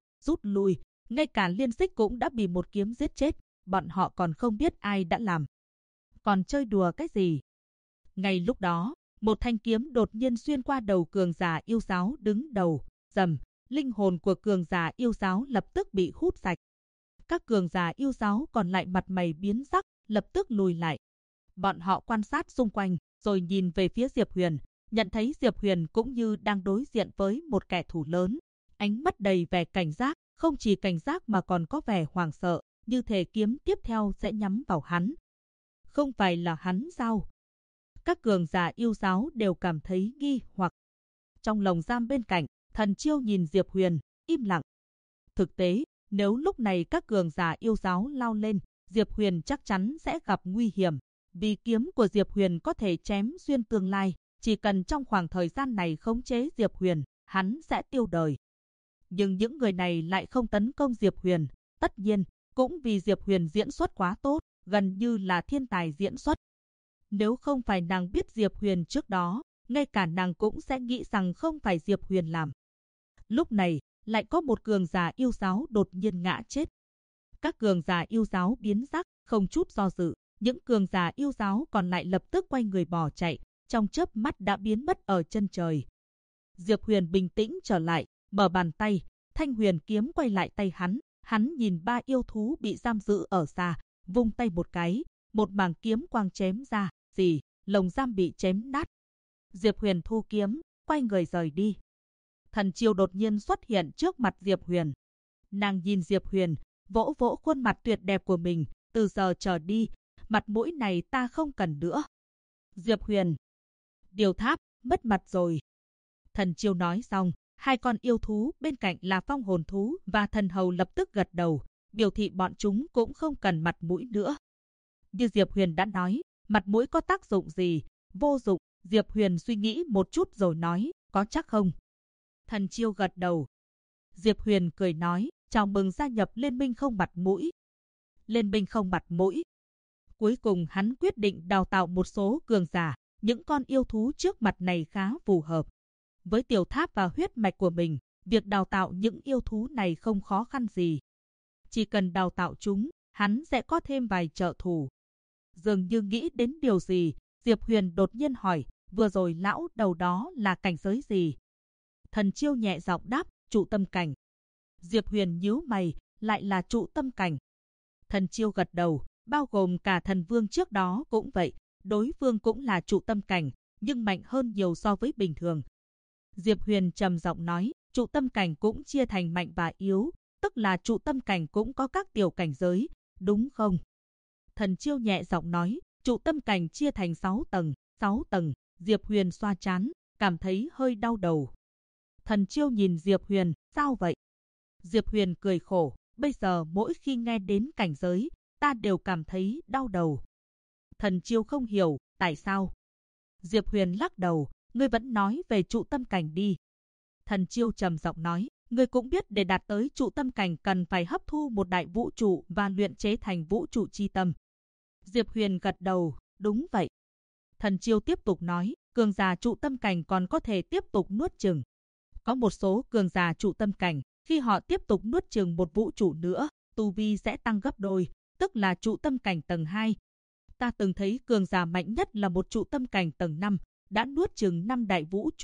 lui, ngay cả Liên Xích cũng đã bị một kiếm giết chết, bọn họ còn không biết ai đã làm. Còn chơi đùa cái gì? Ngay lúc đó, một thanh kiếm đột nhiên xuyên qua đầu cường giả yêu giáo đứng đầu, rầm, linh hồn của cường giả yêu giáo lập tức bị hút sạch. Các cường giả yêu giáo còn lại mặt mày biến sắc, lập tức lùi lại. Bọn họ quan sát xung quanh, rồi nhìn về phía Diệp Huyền, nhận thấy Diệp Huyền cũng như đang đối diện với một kẻ thù lớn. Ánh mắt đầy vẻ cảnh giác, không chỉ cảnh giác mà còn có vẻ hoảng sợ, như thể kiếm tiếp theo sẽ nhắm vào hắn. Không phải là hắn sao? Các cường giả yêu giáo đều cảm thấy nghi hoặc. Trong lồng giam bên cạnh, Thần Chiêu nhìn Diệp Huyền, im lặng. Thực tế, nếu lúc này các cường giả yêu giáo lao lên, Diệp Huyền chắc chắn sẽ gặp nguy hiểm. Vì kiếm của Diệp Huyền có thể chém xuyên tương lai, chỉ cần trong khoảng thời gian này khống chế Diệp Huyền, hắn sẽ tiêu đời. Nhưng những người này lại không tấn công Diệp Huyền, tất nhiên, cũng vì Diệp Huyền diễn xuất quá tốt, gần như là thiên tài diễn xuất. Nếu không phải nàng biết Diệp Huyền trước đó, ngay cả nàng cũng sẽ nghĩ rằng không phải Diệp Huyền làm. Lúc này, lại có một cường giả yêu giáo đột nhiên ngã chết. Các cường giả yêu giáo biến sắc, không chút do dự, những cường giả yêu giáo còn lại lập tức quay người bỏ chạy, trong chớp mắt đã biến mất ở chân trời. Diệp Huyền bình tĩnh trở lại, mở bàn tay, Thanh Huyền kiếm quay lại tay hắn nhìn ba yêu thú bị giam giữ ở xa, vung tay một cái, một mảng kiếm quang chém ra, gì, lồng giam bị chém nát. Diệp Huyền thu kiếm, quay người rời đi. Thần Chiêu đột nhiên xuất hiện trước mặt Diệp Huyền. Nàng nhìn Diệp Huyền, vỗ vỗ khuôn mặt tuyệt đẹp của mình, từ giờ trở đi, mặt mũi này ta không cần nữa. Diệp Huyền, Điều Tháp, mất mặt rồi. Thần Chiêu nói xong, hai con yêu thú bên cạnh là phong hồn thú và thần hầu lập tức gật đầu, biểu thị bọn chúng cũng không cần mặt mũi nữa. Như Diệp Huyền đã nói, mặt mũi có tác dụng gì? Vô dụng. Diệp Huyền suy nghĩ một chút rồi nói, có chắc không? Thần Chiêu gật đầu. Diệp Huyền cười nói, chào mừng gia nhập liên minh không mặt mũi. Liên minh không mặt mũi. Cuối cùng hắn quyết định đào tạo một số cường giả, những con yêu thú trước mặt này khá phù hợp. Với tiểu tháp và huyết mạch của mình, việc đào tạo những yêu thú này không khó khăn gì. Chỉ cần đào tạo chúng, hắn sẽ có thêm vài trợ thủ. Dường như nghĩ đến điều gì, Diệp Huyền đột nhiên hỏi, vừa rồi lão đầu đó là cảnh giới gì? Thần Chiêu nhẹ giọng đáp, trụ tâm cảnh. Diệp Huyền nhíu mày, lại là trụ tâm cảnh. Thần Chiêu gật đầu, bao gồm cả thần vương trước đó cũng vậy, đối phương cũng là trụ tâm cảnh, nhưng mạnh hơn nhiều so với bình thường. Diệp Huyền trầm giọng nói, trụ tâm cảnh cũng chia thành mạnh và yếu, tức là trụ tâm cảnh cũng có các tiểu cảnh giới, đúng không? Thần Chiêu nhẹ giọng nói, trụ tâm cảnh chia thành 6 tầng, 6 tầng. Diệp Huyền xoa trán, cảm thấy hơi đau đầu. Thần Chiêu nhìn Diệp Huyền, sao vậy? Diệp Huyền cười khổ, bây giờ mỗi khi nghe đến cảnh giới, ta đều cảm thấy đau đầu. Thần Chiêu không hiểu, tại sao? Diệp Huyền lắc đầu, ngươi vẫn nói về trụ tâm cảnh đi. Thần Chiêu trầm giọng nói, ngươi cũng biết để đạt tới trụ tâm cảnh cần phải hấp thu một đại vũ trụ và luyện chế thành vũ trụ chi tâm. Diệp Huyền gật đầu, đúng vậy. Thần Chiêu tiếp tục nói, cường giả trụ tâm cảnh còn có thể tiếp tục nuốt chửng. Có một số cường giả trụ tâm cảnh, khi họ tiếp tục nuốt chửng một vũ trụ nữa, tu vi sẽ tăng gấp đôi, tức là trụ tâm cảnh tầng 2. Ta từng thấy cường giả mạnh nhất là một trụ tâm cảnh tầng 5, đã nuốt chửng 5 đại vũ trụ,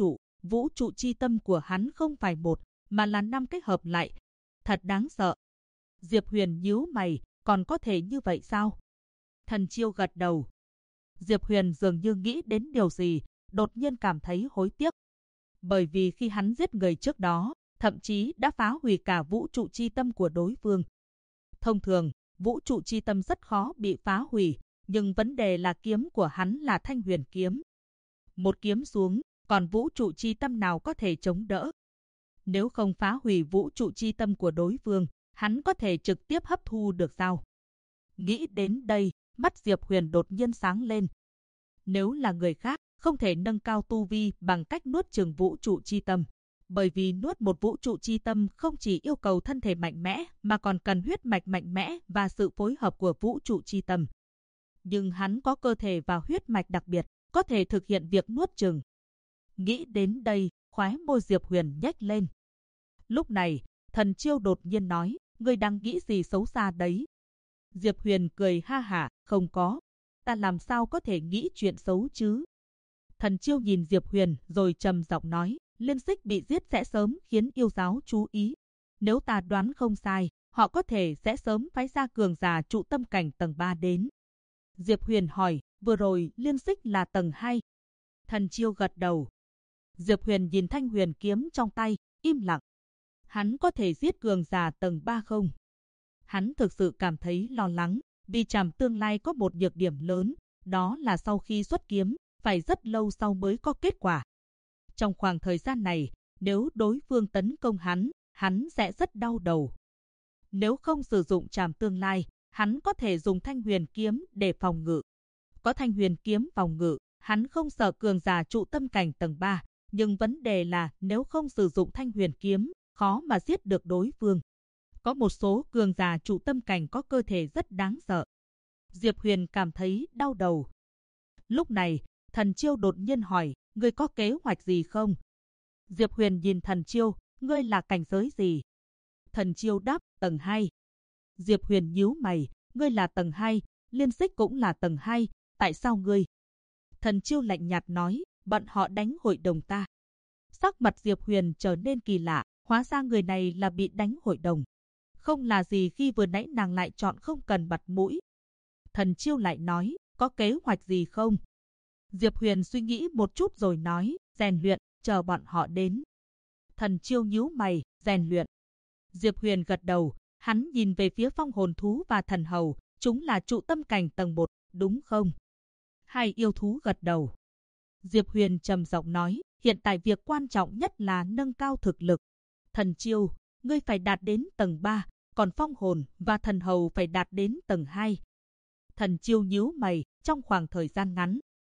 vũ trụ chi tâm của hắn không phải một, mà là 5 cái hợp lại. Thật đáng sợ. Diệp Huyền nhíu mày, còn có thể như vậy sao? Thần Chiêu gật đầu. Diệp Huyền dường như nghĩ đến điều gì, đột nhiên cảm thấy hối tiếc. Bởi vì khi hắn giết người trước đó, thậm chí đã phá hủy cả vũ trụ chi tâm của đối phương. Thông thường, vũ trụ chi tâm rất khó bị phá hủy, nhưng vấn đề là kiếm của hắn là Thanh Huyền kiếm. Một kiếm xuống, còn vũ trụ chi tâm nào có thể chống đỡ? Nếu không phá hủy vũ trụ chi tâm của đối phương, hắn có thể trực tiếp hấp thu được sao? Nghĩ đến đây, mắt Diệp Huyền đột nhiên sáng lên. Nếu là người khác, không thể nâng cao tu vi bằng cách nuốt chửng vũ trụ chi tâm. Bởi vì nuốt một vũ trụ chi tâm không chỉ yêu cầu thân thể mạnh mẽ, mà còn cần huyết mạch mạnh mẽ và sự phối hợp của vũ trụ chi tâm. Nhưng hắn có cơ thể và huyết mạch đặc biệt, có thể thực hiện việc nuốt chửng. Nghĩ đến đây, khóe môi Diệp Huyền nhếch lên. Lúc này, Thần Chiêu đột nhiên nói, ngươi đang nghĩ gì xấu xa đấy? Diệp Huyền cười ha hả, không có. Ta làm sao có thể nghĩ chuyện xấu chứ? Thần Chiêu nhìn Diệp Huyền rồi trầm giọng nói, Liên Xích bị giết sẽ sớm khiến yêu giáo chú ý. Nếu ta đoán không sai, họ có thể sẽ sớm phái ra cường giả trụ tâm cảnh tầng 3 đến. Diệp Huyền hỏi, vừa rồi Liên Xích là tầng 2. Thần Chiêu gật đầu. Diệp Huyền nhìn Thanh Huyền kiếm trong tay, im lặng. Hắn có thể giết cường giả tầng 3 không? Hắn thực sự cảm thấy lo lắng, vì Trảm Tương Lai có một nhược điểm lớn, đó là sau khi xuất kiếm, phải rất lâu sau mới có kết quả. Trong khoảng thời gian này, nếu đối phương tấn công hắn sẽ rất đau đầu. Nếu không sử dụng Trảm Tương Lai, hắn có thể dùng Thanh Huyền kiếm để phòng ngự. Có Thanh Huyền kiếm phòng ngự, hắn không sợ cường giả trụ tâm cảnh tầng 3, nhưng vấn đề là nếu không sử dụng Thanh Huyền kiếm, khó mà giết được đối phương. Có một số cường giả trụ tâm cảnh có cơ thể rất đáng sợ. Diệp Huyền cảm thấy đau đầu. Lúc này, Thần Chiêu đột nhiên hỏi, ngươi có kế hoạch gì không? Diệp Huyền nhìn Thần Chiêu, ngươi là cảnh giới gì? Thần Chiêu đáp, tầng 2. Diệp Huyền nhíu mày, ngươi là tầng 2, Liên Xích cũng là tầng 2, tại sao ngươi? Thần Chiêu lạnh nhạt nói, bọn họ đánh hội đồng ta. Sắc mặt Diệp Huyền trở nên kỳ lạ, hóa ra người này là bị đánh hội đồng. Không là gì khi vừa nãy nàng lại chọn không cần mặt mũi. Thần Chiêu lại nói, có kế hoạch gì không? Diệp Huyền suy nghĩ một chút rồi nói, rèn luyện, chờ bọn họ đến. Thần Chiêu nhíu mày, rèn luyện. Diệp Huyền gật đầu, hắn nhìn về phía Phong Hồn Thú và Thần Hầu, chúng là trụ tâm cảnh tầng 1, đúng không? Hai yêu thú gật đầu. Diệp Huyền trầm giọng nói, hiện tại việc quan trọng nhất là nâng cao thực lực. Thần Chiêu, ngươi phải đạt đến tầng 3, còn Phong Hồn và Thần Hầu phải đạt đến tầng 2. Thần Chiêu nhíu mày, trong khoảng thời gian ngắn.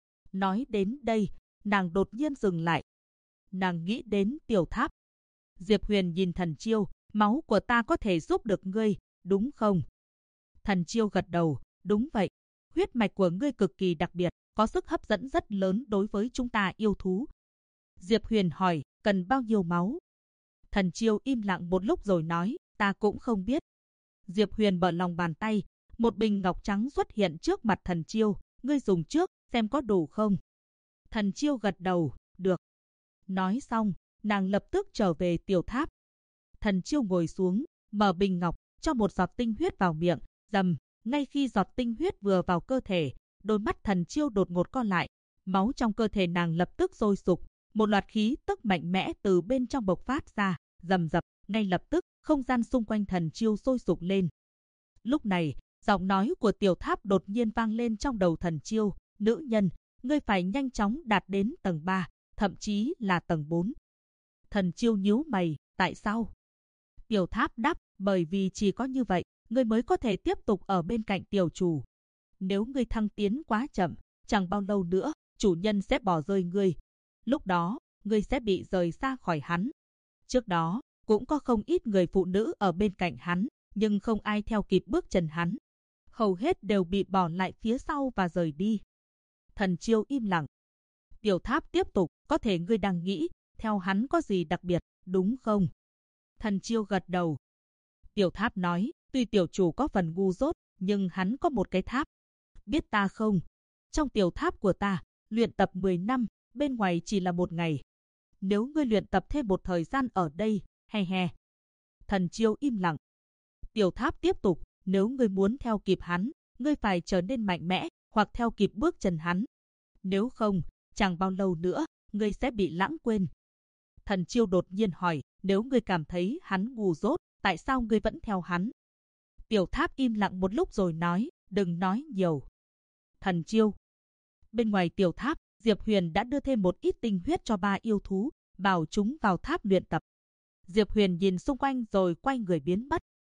Nói đến đây, nàng đột nhiên dừng lại. Nàng nghĩ đến Tiểu Tháp. Diệp Huyền nhìn Thần Chiêu, máu của ta có thể giúp được ngươi, đúng không? Thần Chiêu gật đầu, đúng vậy. Huyết mạch của ngươi cực kỳ đặc biệt, có sức hấp dẫn rất lớn đối với chúng ta yêu thú. Diệp Huyền hỏi, cần bao nhiêu máu? Thần Chiêu im lặng một lúc rồi nói, ta cũng không biết. Diệp Huyền mở lòng bàn tay, một bình ngọc trắng xuất hiện trước mặt Thần Chiêu, ngươi dùng trước, xem có đủ không? Thần Chiêu gật đầu, được. Nói xong, nàng lập tức trở về Tiểu Tháp. Thần Chiêu ngồi xuống, mở bình ngọc, cho một giọt tinh huyết vào miệng, rầm, ngay khi giọt tinh huyết vừa vào cơ thể, đôi mắt Thần Chiêu đột ngột co lại, máu trong cơ thể nàng lập tức sôi sục, một loạt khí tức mạnh mẽ từ bên trong bộc phát ra, rầm rập, ngay lập tức, không gian xung quanh Thần Chiêu sôi sục lên. Lúc này, giọng nói của Tiểu Tháp đột nhiên vang lên trong đầu Thần Chiêu, nữ nhân, ngươi phải nhanh chóng đạt đến tầng 3, thậm chí là tầng 4. Thần Chiêu nhíu mày, tại sao? Tiểu Tháp đáp, bởi vì chỉ có như vậy, ngươi mới có thể tiếp tục ở bên cạnh tiểu chủ. Nếu ngươi thăng tiến quá chậm, chẳng bao lâu nữa, chủ nhân sẽ bỏ rơi ngươi. Lúc đó, ngươi sẽ bị rời xa khỏi hắn. Trước đó, cũng có không ít người phụ nữ ở bên cạnh hắn, nhưng không ai theo kịp bước chân hắn. Hầu hết đều bị bỏ lại phía sau và rời đi. Thần Chiêu im lặng. Tiểu Tháp tiếp tục, có thể ngươi đang nghĩ, theo hắn có gì đặc biệt, đúng không? Thần Chiêu gật đầu. Tiểu Tháp nói, tuy tiểu chủ có phần ngu dốt, nhưng hắn có một cái tháp. Biết ta không? Trong tiểu tháp của ta, luyện tập 10 năm, bên ngoài chỉ là 1 ngày. nếu ngươi luyện tập thêm một thời gian ở đây, he he. Thần Chiêu im lặng. Tiểu Tháp tiếp tục, nếu ngươi muốn theo kịp hắn, ngươi phải trở nên mạnh mẽ, hoặc theo kịp bước chân hắn. Nếu không, chẳng bao lâu nữa, ngươi sẽ bị lãng quên. Thần Chiêu đột nhiên hỏi, nếu ngươi cảm thấy hắn ngu dốt, tại sao ngươi vẫn theo hắn? Tiểu Tháp im lặng một lúc rồi nói, đừng nói nhiều. Thần Chiêu. Bên ngoài tiểu tháp, Diệp Huyền đã đưa thêm một ít tinh huyết cho 3 yêu thú, bảo chúng vào tháp luyện tập. Diệp Huyền nhìn xung quanh rồi quay người biến mất.